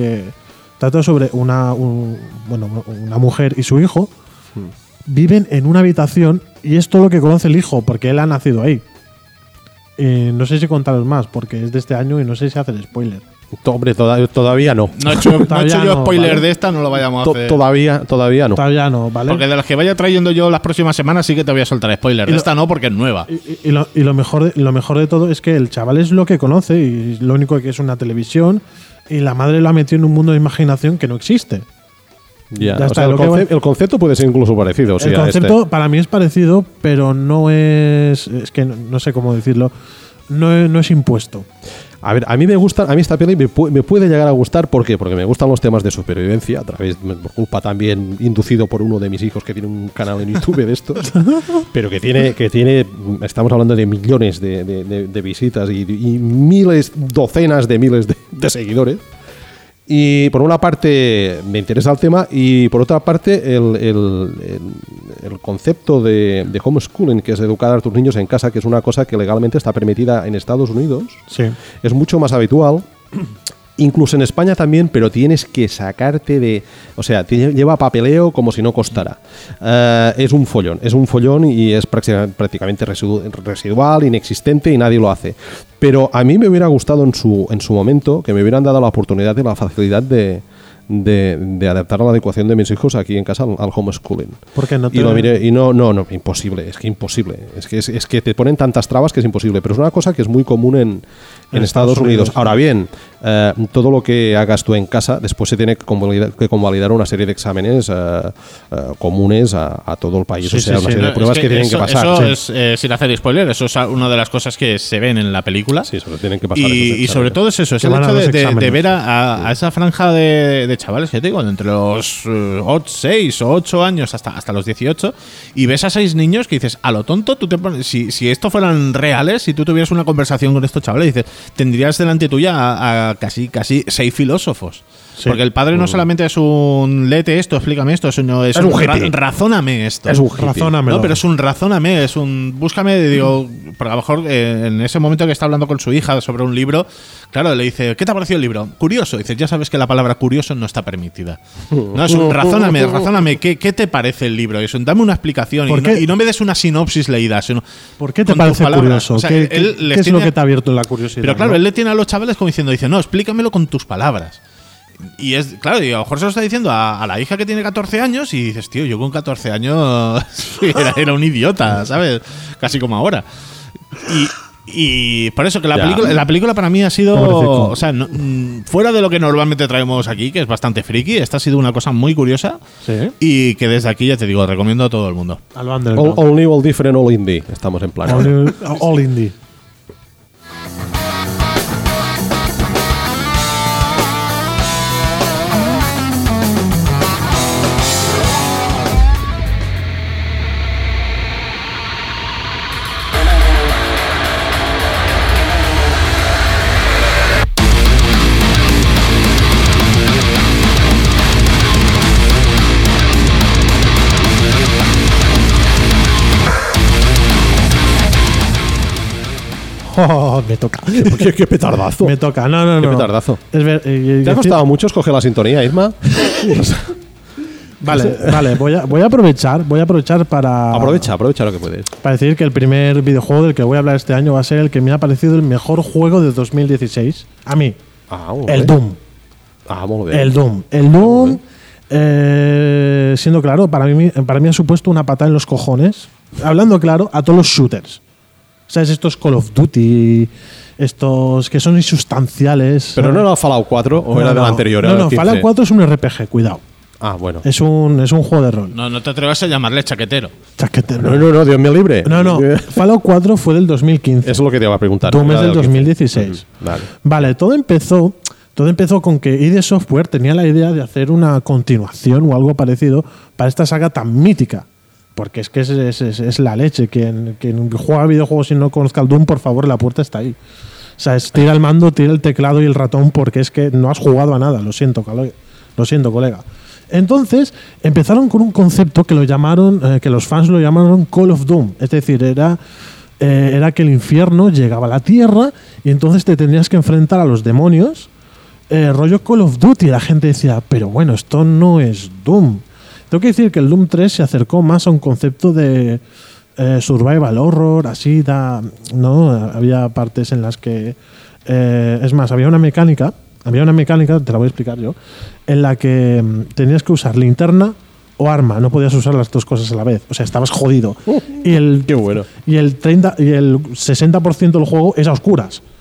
una mujer y su hijo viven en una habitación y es todo lo que conoce el hijo porque él ha nacido ahí. No sé si contaros más porque es de este año y no sé si hacer spoiler. Hombre, todavía no. No he hecho yo spoiler, ¿vale? De esta, no lo vayamos a hacer. Todavía no. Todavía no, ¿vale? Porque de las que vaya trayendo yo las próximas semanas sí que te voy a soltar spoiler. De esta no, porque es nueva. Y lo mejor de todo es que el chaval es lo que conoce y lo único que es una televisión y la madre lo ha metido en un mundo de imaginación que no existe. Ya está. El concepto puede ser incluso parecido. El concepto para mí es parecido, pero no es que no sé cómo decirlo. No es impuesto. A ver, a mí esta peli me puede llegar a gustar. ¿Por qué? Porque me gustan los temas de supervivencia, por culpa también inducido por uno de mis hijos que tiene un canal en YouTube de estos, pero que tiene, estamos hablando de millones de visitas y miles, docenas de miles de seguidores. Y por una parte me interesa el tema y por otra parte el concepto de homeschooling, que es educar a tus niños en casa, que es una cosa que legalmente está permitida en Estados Unidos, sí. Es mucho más habitual. Incluso en España también, pero tienes que sacarte de... O sea, lleva papeleo como si no costara. Es un follón y es prácticamente residual, inexistente y nadie lo hace. Pero a mí me hubiera gustado en su momento que me hubieran dado la oportunidad y la facilidad de adaptar a la adecuación de mis hijos aquí en casa al homeschooling. Porque no te... Y lo miré y no, imposible, es que imposible. Es que te ponen tantas trabas que es imposible, pero es una cosa que es muy común en Estados Unidos. Ahora bien, todo lo que hagas tú en casa después se tiene que convalidar una serie de exámenes comunes a todo el país. Una serie de pruebas que tienen que pasar. Eso es, sin hacer spoiler, eso es una de las cosas que se ven en la película. Sí, solo tienen que pasar. Y sobre todo es eso, es el hecho de ver a esa franja de chavales, que te digo, entre los 6 o 8 años hasta los 18, y ves a 6 niños que dices, a lo tonto, tú te pones, si esto fueran reales, si tú tuvieras una conversación con estos chavales, dices, tendrías delante tuya a casi 6 filósofos. Sí. Porque el padre no solamente es un léete esto, explícame esto, sino es un razóname esto. Es un razóname. No, pero es un razóname, es un búscame, digo, porque a lo mejor en ese momento que está hablando con su hija sobre un libro, claro, le dice, ¿qué te ha parecido el libro? Curioso. Dices, ya sabes que la palabra curioso no está permitida. No, es un razóname, ¿qué te parece el libro? Es un, dame una explicación y no me des una sinopsis leída, sino ¿por qué te parece curioso? O sea, ¿Qué es lo que te ha abierto la curiosidad? Pero claro, él le tiene a los chavales como diciendo, no, explícamelo con tus palabras. Y es, claro, y a lo mejor se lo está diciendo a la hija que tiene 14 años y dices, tío, yo con 14 años era un idiota, ¿sabes? Casi como ahora. Y por eso que la película para mí ha sido, o sea, fuera de lo que normalmente traemos aquí, que es bastante friki, esta ha sido una cosa muy curiosa. Sí. Y que desde aquí, ya te digo, recomiendo a todo el mundo. All new, all different, all indie. Estamos en plan. All indie. Oh, me toca. ¿Qué petardazo? Me toca. No. ¿Qué petardazo? ¿Te ha costado mucho escoger la sintonía, Isma? Vale. Voy a aprovechar para... Aprovecha lo que puedes. Para decir que el primer videojuego del que voy a hablar este año va a ser el que me ha parecido el mejor juego de 2016. A mí. El Doom. Muy bien. El Doom, siendo claro, para mí ha supuesto una patada en los cojones. Hablando claro, a todos los shooters. ¿Sabes? Estos Call of Duty, estos que son insustanciales. ¿Pero no era Fallout 4 o era del anterior? No, Fallout 4 es un RPG, cuidado. Bueno. Es un juego de rol. No te atrevas a llamarle chaquetero. No, Dios mío libre. No. Fallout 4 fue del 2015. Eso es lo que te iba a preguntar. Doom es del 2016. Vale, todo empezó con que ID Software tenía la idea de hacer una continuación o algo parecido para esta saga tan mítica. Porque es que es la leche. Quien juega videojuegos y no conozca el Doom, por favor, la puerta está ahí. O sea, tira el mando, tira el teclado y el ratón porque es que no has jugado a nada. Lo siento, colega. Entonces, empezaron con un concepto que que los fans lo llamaron Call of Doom. Es decir, era que el infierno llegaba a la tierra y entonces te tenías que enfrentar a los demonios. Rollo Call of Duty. La gente decía, pero bueno, esto no es Doom. Tengo que decir que el Doom 3 se acercó más a un concepto de survival horror, así, ¿no? Había partes en las que... es más, había una mecánica, te la voy a explicar yo, en la que tenías que usar linterna o arma, no podías usar las dos cosas a la vez. O sea, estabas jodido. Qué bueno. Y el 60% del juego es a oscuras. O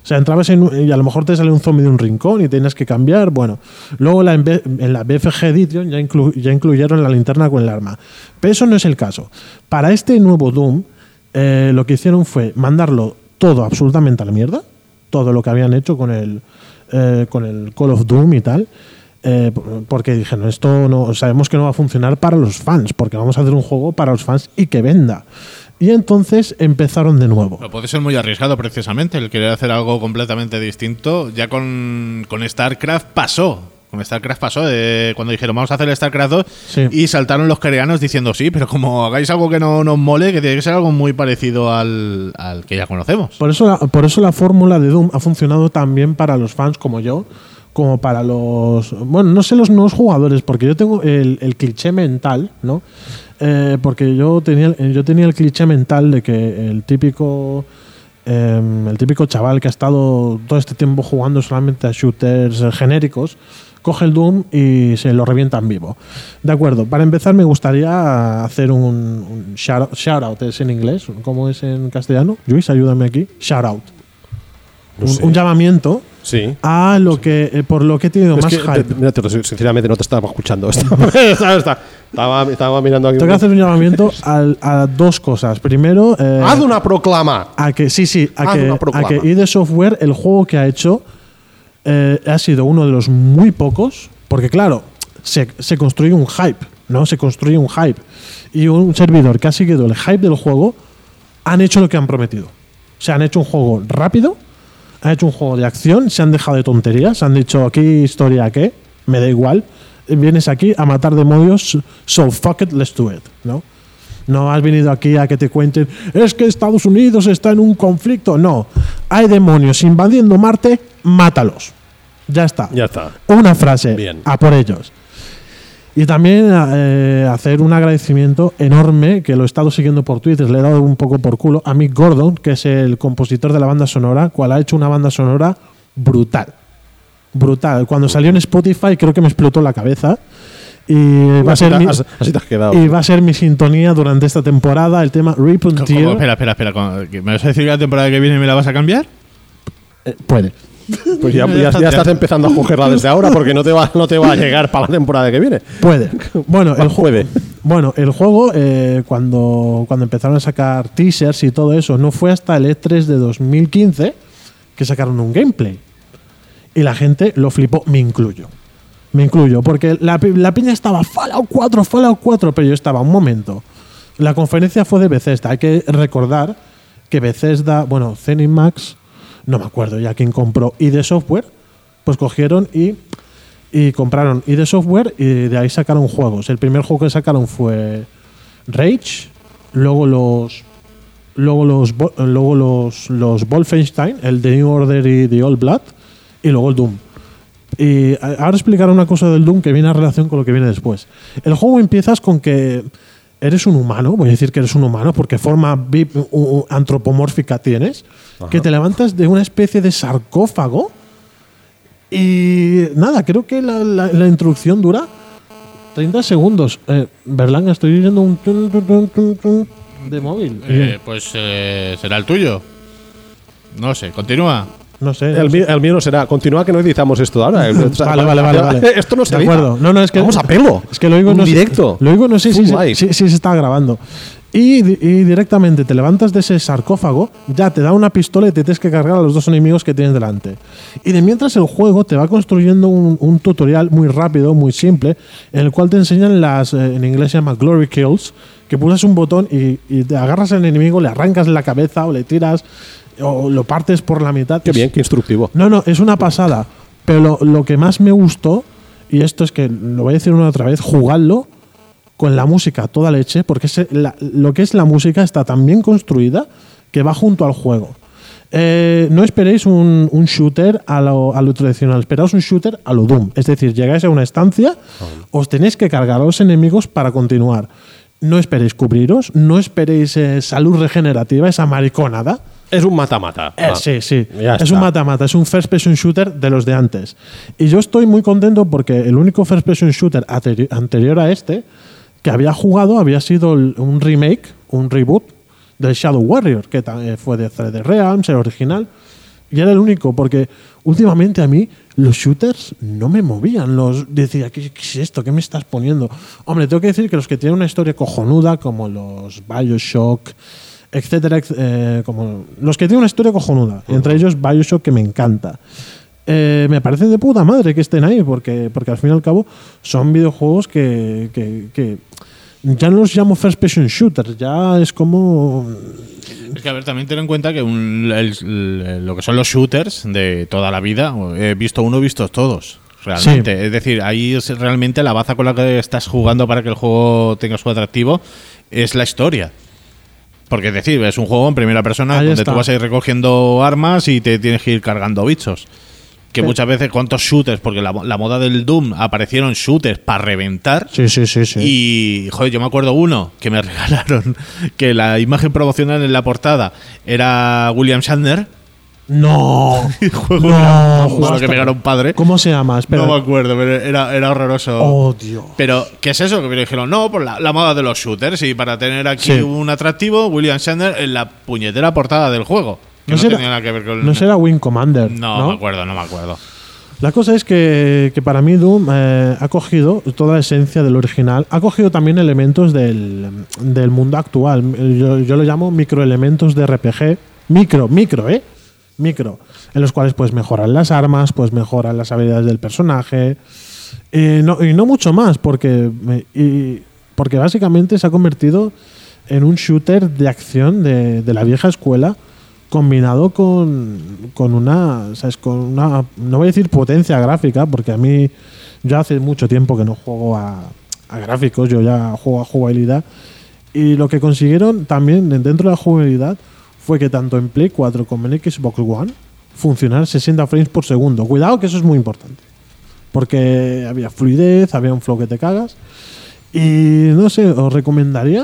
sea, entrabas y a lo mejor te sale un zombie de un rincón y tienes que cambiar. Bueno, luego en la BFG Edition ya incluyeron la linterna con el arma. Pero eso no es el caso. Para este nuevo Doom, lo que hicieron fue mandarlo todo absolutamente a la mierda. Todo lo que habían hecho con el Call of Doom y tal. Porque dijeron, esto no, sabemos que no va a funcionar para los fans, porque vamos a hacer un juego para los fans y que venda. Y entonces empezaron de nuevo. Pero puede ser muy arriesgado precisamente el querer hacer algo completamente distinto. Ya con StarCraft pasó. Con StarCraft pasó cuando dijeron vamos a hacer el StarCraft 2 sí. Y saltaron los coreanos diciendo sí, pero como hagáis algo que no nos mole, que tiene que ser algo muy parecido al que ya conocemos. Por eso la fórmula de Doom ha funcionado tan bien para los fans como yo, como para los... Bueno, no sé los nuevos jugadores, porque yo tengo el cliché mental, ¿no? Porque yo tenía el cliché mental de que el típico chaval que ha estado todo este tiempo jugando solamente a shooters genéricos coge el Doom y se lo revienta en vivo. De acuerdo, para empezar me gustaría hacer un shout out, ¿es en inglés? ¿Cómo es en castellano? Luis, ayúdame aquí. Shout out. Un llamamiento sí. A lo que por lo que he tenido más hype. Sinceramente no te estaba escuchando. Estaba mirando aquí. Tengo que hacer un llamamiento a dos cosas. Primero, haz una proclama. A que ID Software, el juego que ha hecho, ha sido uno de los muy pocos, porque claro, se construye un hype, ¿no? Se construye un hype. Y un servidor que ha seguido el hype del juego han hecho lo que han prometido. O sea, han hecho un juego rápido, han hecho un juego de acción, se han dejado de tonterías, han dicho aquí historia qué, me da igual, vienes aquí a matar demonios, so fuck it, let's do it, ¿no? No has venido aquí a que te cuenten, es que Estados Unidos está en un conflicto. No, hay demonios invadiendo Marte, mátalos. Ya está. Ya está. Una frase. Bien. A por ellos. Y también hacer un agradecimiento enorme, que lo he estado siguiendo por Twitter, le he dado un poco por culo, a Mick Gordon, que es el compositor de la banda sonora, cual ha hecho una banda sonora brutal. Brutal. Cuando salió en Spotify creo que me explotó la cabeza. Y va a ser así te has quedado. Y va a ser mi sintonía durante esta temporada, el tema Rip and Tear. Espera. ¿Me vas a decir que la temporada que viene me la vas a cambiar? Puede. Pues ya estás empezando a cogerla desde ahora porque no te va a llegar para la temporada que viene. Puede. Bueno, el juego, cuando empezaron a sacar teasers y todo eso, no fue hasta el E3 de 2015 que sacaron un gameplay. Y la gente lo flipó, me incluyo, porque la piña estaba Fallout 4, pero yo estaba un momento. La conferencia fue de Bethesda. Hay que recordar que Bethesda, bueno, ZeniMax, no me acuerdo ya quién compró ID Software, pues cogieron y compraron ID Software y de ahí sacaron juegos. El primer juego que sacaron fue Rage, luego los Wolfenstein, el The New Order y The Old Blood, y luego el Doom. Y ahora explicaré una cosa del Doom que viene a relación con lo que viene después. El juego empiezas con que eres un humano, voy a decir que eres un humano porque forma antropomórfica tienes. Ajá. Que te levantas de una especie de sarcófago y nada, creo que la introducción dura 30 segundos. Berlán, estoy oyendo un de móvil. Pues será el tuyo. No sé, continúa. No sé. El mío no será. Continúa que no editamos esto ahora. Vale. Esto no se de acuerdo. No, es que vamos a pelo. Es que lo oigo no directo. Lo oigo no sé si se está grabando. Y directamente te levantas de ese sarcófago, ya te da una pistola y te tienes que cargar a los dos enemigos que tienes delante. Y de mientras el juego te va construyendo un tutorial muy rápido, muy simple, en el cual te enseñan en inglés se llama Glory Kills, que pulsas un botón y te agarras al enemigo, le arrancas la cabeza o le tiras o lo partes por la mitad. Qué bien, qué instructivo. No, es una pasada. Pero lo que más me gustó, y esto es que lo voy a decir una otra vez, jugadlo con la música a toda leche, porque lo que es la música está tan bien construida que va junto al juego. No esperéis un shooter a lo tradicional, esperaos un shooter a lo Doom. Es decir, llegáis a una estancia, os tenéis que cargar a los enemigos para continuar. No esperéis cubriros, no esperéis salud regenerativa, esa mariconada. Es un mata-mata. Sí. Es un mata-mata, es un first-person shooter de los de antes. Y yo estoy muy contento porque el único first-person shooter anterior a este que había jugado había sido un remake, un reboot del Shadow Warrior, que fue de Realms, el original. Y era el único, porque últimamente a mí los shooters no me movían. Decía, ¿qué es esto? ¿Qué me estás poniendo? Hombre, tengo que decir que los que tienen una historia cojonuda, como los BioShock, etcétera, como los que tienen una historia cojonuda, entre ellos BioShock, que me encanta. Me parecen de puta madre que estén ahí, porque al fin y al cabo son videojuegos que ya no los llamo first person shooters, ya es como... Es que, a ver, también ten en cuenta que lo que son los shooters de toda la vida, he visto uno, vistos todos, realmente. Sí. Es decir, ahí es realmente la baza con la que estás jugando para que el juego tenga su atractivo, es la historia. Porque, es decir, es un juego en primera persona ahí donde tú vas a ir recogiendo armas y te tienes que ir cargando bichos. Que muchas veces, ¿cuántos shooters? Porque la moda del Doom aparecieron shooters para reventar. Sí. Y, joder, yo me acuerdo uno que me regalaron, que la imagen promocional en la portada era William Shatner. No. El juego era más malo que pegar a un padre. ¿Cómo se llama? Espera. No me acuerdo, pero era horroroso. Oh, Dios. Pero, ¿qué es eso? Que me dijeron, no, por la moda de los shooters. Y para tener aquí un atractivo, William Shatner en la puñetera portada del juego. No tenía nada que ver con... ¿No será Wing Commander? No me acuerdo. La cosa es que para mí Doom ha cogido toda la esencia del original, ha cogido también elementos del mundo actual. Yo lo llamo microelementos de RPG. Micro, en los cuales pues mejoran las armas, pues mejoran las habilidades del personaje. Y no mucho más, porque básicamente se ha convertido en un shooter de acción de la vieja escuela, combinado con una, ¿sabes? Con una, no voy a decir potencia gráfica, porque yo hace mucho tiempo que no juego a gráficos, yo ya juego a jugabilidad, y lo que consiguieron también dentro de la jugabilidad fue que tanto en Play 4 como en Xbox One funcionara 60 frames por segundo. Cuidado, que eso es muy importante, porque había fluidez, había un flow que te cagas, y no sé, os recomendaría...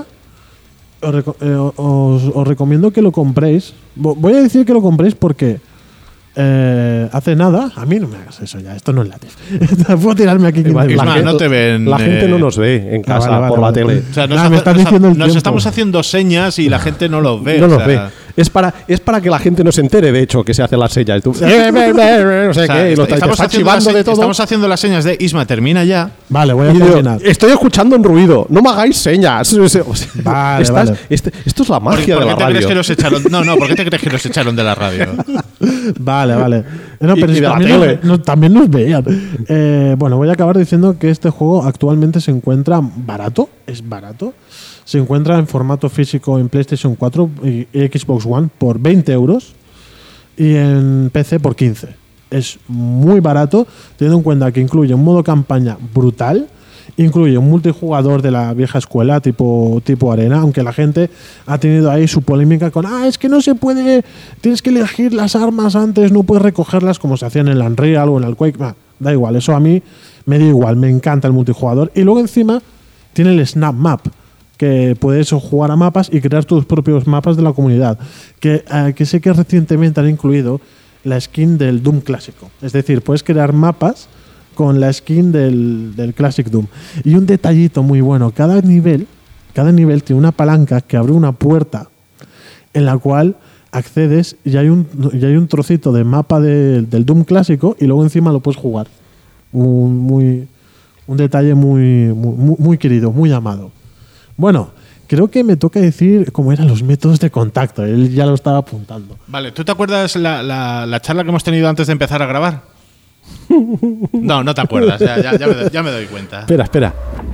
Os recomiendo que lo compréis. Voy a decir que lo compréis porque hace nada, a mí no me hagas eso ya, esto no es látex. Puedo tirarme aquí. No te ven. La gente no nos ve en casa por la tele. O sea, nos estamos haciendo señas y la gente no los ve. No los ve. Es para que la gente no se entere, de hecho, que se hacen las señas. Tú, no sé qué. Estamos haciendo las señas de Isma, termina ya. Vale, voy a terminar. Estoy escuchando un ruido. No me hagáis señas. Vale. Esto es la magia de la radio. ¿Por qué te crees que los echaron? ¿Por qué te crees que los echaron de la radio? Vale. No, pero también nos veían. Bueno, voy a acabar diciendo que este juego actualmente se encuentra barato. Es barato. Se encuentra en formato físico en PlayStation 4 y Xbox One por 20 euros y en PC por 15. Es muy barato, teniendo en cuenta que incluye un modo campaña brutal, incluye un multijugador de la vieja escuela tipo arena, aunque la gente ha tenido ahí su polémica con es que no se puede, tienes que elegir las armas antes, no puedes recogerlas como se hacía en el Unreal o en el Quake. Da igual, eso a mí me da igual, me encanta el multijugador. Y luego encima tiene el Snap Map, que puedes jugar a mapas y crear tus propios mapas de la comunidad. Que sé que recientemente han incluido la skin del Doom clásico. Es decir, puedes crear mapas con la skin del Classic Doom. Y un detallito muy bueno, cada nivel tiene una palanca que abre una puerta en la cual accedes y hay un trocito de mapa del Doom clásico y luego encima lo puedes jugar. Un detalle muy querido, muy amado. Bueno, creo que me toca decir cómo eran los métodos de contacto. Él ya lo estaba apuntando. Vale, ¿tú te acuerdas la charla que hemos tenido antes de empezar a grabar? No te acuerdas. Ya me doy cuenta. Espera.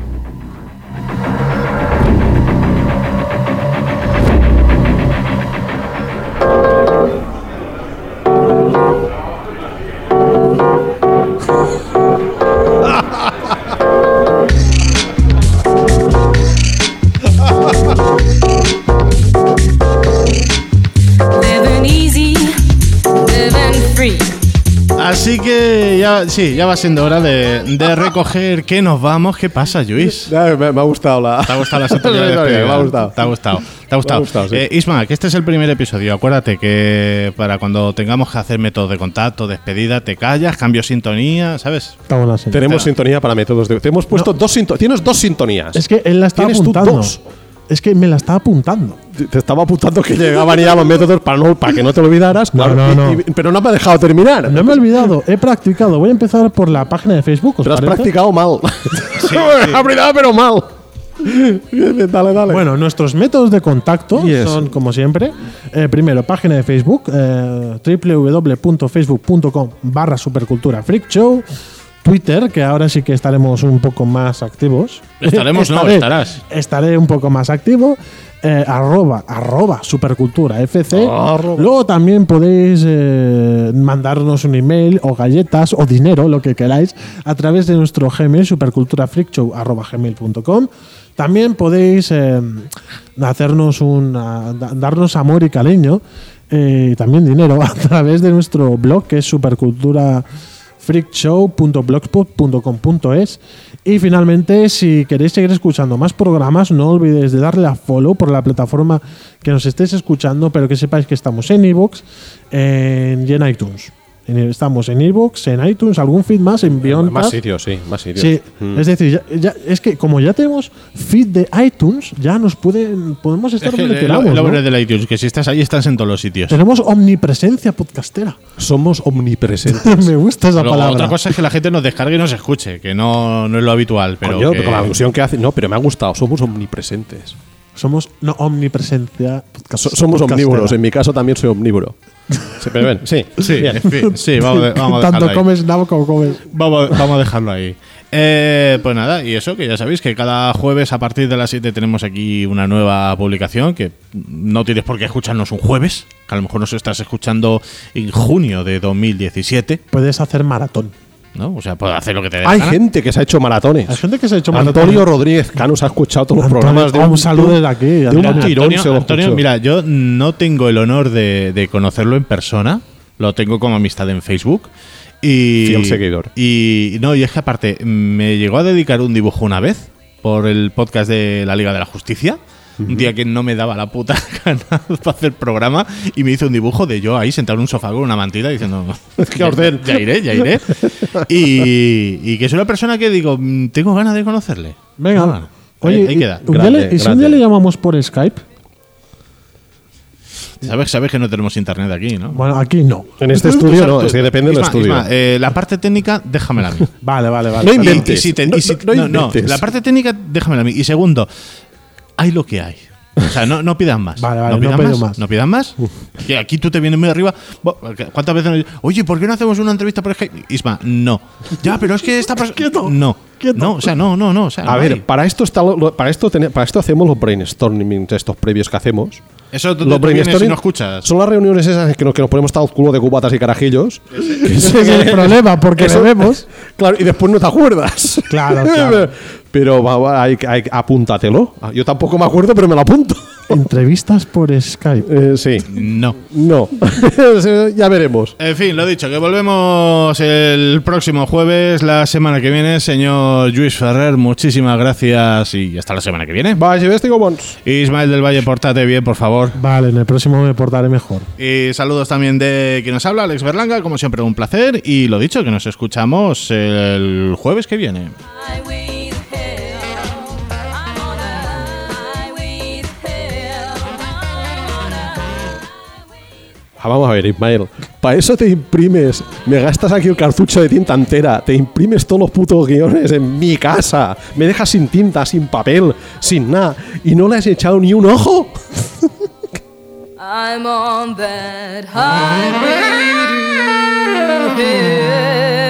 Así que ya va siendo hora de recoger que nos vamos. ¿Qué pasa, Luis? Me ha gustado ¿Te ha gustado la sintonía de despedida? Me ha gustado. ¿Te ha gustado? Sí. Isma, que este es el primer episodio. Acuérdate que para cuando tengamos que hacer métodos de contacto, despedida, te callas, cambio sintonía, ¿sabes? Tenemos sintonía para métodos de... Te hemos puesto dos sintonías. Tienes dos sintonías. Es que él la estaba apuntando. Es que me la estaba apuntando. te estaba apuntando que llegaban ya los métodos para que no te olvidaras. Claro, No. Pero no me ha dejado terminar. No me he olvidado, he practicado. Voy a empezar por la página de Facebook. ¿Os Pero has parece? practicado mal. Sí. Practicado, pero mal. Dale. Bueno, nuestros métodos de contacto Yes. son, como siempre, primero, página de Facebook, www.facebook.com/superculturafreakshow. Twitter, que ahora sí que estaremos un poco más activos. Estarás. Estaré un poco más activo. @, superculturafc. Luego también podéis mandarnos un email o galletas o dinero, lo que queráis, a través de nuestro Gmail, superculturafreakshow@gmail.com. También podéis darnos amor y cariño y también dinero a través de nuestro blog, que es superculturafreakshow.blogspot.com.es. Y finalmente, si queréis seguir escuchando más programas, no olvidéis de darle a follow por la plataforma que nos estéis escuchando, pero que sepáis que estamos en iVoox y en iTunes. Estamos en iVoox, en iTunes, algún feed más, en Beyond. Más sitios, sí, más sitios. Sí, es decir, es que como ya tenemos feed de iTunes, ya podemos estar donde queramos. Lo ¿no? bueno del iTunes, que si estás ahí, estás en todos los sitios. Tenemos omnipresencia podcastera. Somos omnipresentes. Me gusta esa Luego, palabra. otra cosa es que la gente nos descargue y nos escuche, que no es lo habitual. Pero Coño, que- con la alusión que hace. No, pero me ha gustado. Somos omnipresentes. Somos omnipresencia Somos podcastera. omnívoros. En mi caso también soy omnívoro. Sí, pero ven, sí. Sí, bien. en fin, sí, vamos a dejarlo Tanto ahí. comes nabo como comes. Vamos a dejarlo ahí. Pues nada, y eso, que ya sabéis que cada jueves a partir de las 7 tenemos aquí una nueva publicación, que no tienes por qué escucharnos un jueves, que a lo mejor nos estás escuchando en junio de 2017, Puedes hacer maratón. ¿no? O sea, puedes hacer lo que te dé la Hay gana. gente que se ha hecho maratones. Hay gente que se ha hecho maratón. Antonio Rodríguez Cano se ha escuchado todos los Antonio, programas de un saludo desde aquí. de un Antonio. tirón se lo Antonio, escuchó. mira, yo no tengo el honor de conocerlo en persona, lo tengo como amistad en Facebook. Y, Fiel seguidor. Y es que aparte, me llegó a dedicar un dibujo una vez por el podcast de la Liga de la Justicia. Un día que no me daba la puta gana para hacer programa, y me hizo un dibujo de yo ahí sentado en un sofá con una mantita diciendo Qué orden. ya iré. Y que es una persona que digo, tengo ganas de conocerle. Venga. Tengo ganas. Oye, ahí queda. ¿y si un día le llamamos por Skype? Sabes que no tenemos internet aquí, ¿no? Bueno, aquí no. En este estudio no, es que depende del Isma, estudio. Isma, la parte técnica, déjamela a mí. Vale. No inventes. Y si te- No, y si- no no, inventes. la parte técnica, déjamela a mí. Y segundo, hay lo que hay. O sea, no pidan más. Vale, no pidan no pido más. No pidan más. Que aquí tú te vienes muy arriba. ¿Cuántas veces nos dicen, oye, ¿por qué no hacemos una entrevista por Skype? Isma, no. Ya, pero es que esta persona. Quieto. No. Quieto. No, o sea, no. O sea, A no ver, hay. para esto hacemos los brainstormings estos previos que hacemos. Eso tú Los vienes y brainstorming no escuchas. son las reuniones esas que nos ponemos hasta el culo de cubatas y carajillos. Ese es el problema, porque Eso- bebemos. Claro, y después no te acuerdas. Claro. Pero apúntatelo. Yo tampoco me acuerdo, pero me lo apunto. Entrevistas por Skype. Sí. No. No. Ya veremos. En fin, lo dicho, que volvemos el próximo jueves, la semana que viene. Señor Lluís Ferrer, muchísimas gracias y hasta la semana que viene. Vaya, vestigo bons. Ismael del Valle, portate bien, por favor. Vale, en el próximo me portaré mejor. Y saludos también de quien nos habla, Alex Berlanga, como siempre un placer. Y lo dicho, que nos escuchamos el jueves que viene. Highway to hell. I'm on a highway to hell. I'm on a Vamos a ver, Ismael. Para eso te imprimes. Me gastas aquí el cartucho de tinta entera. Te imprimes todos los putos guiones en mi casa. Me dejas sin tinta, sin papel, sin nada. Y no le has echado ni un ojo. I'm on that highway to hell.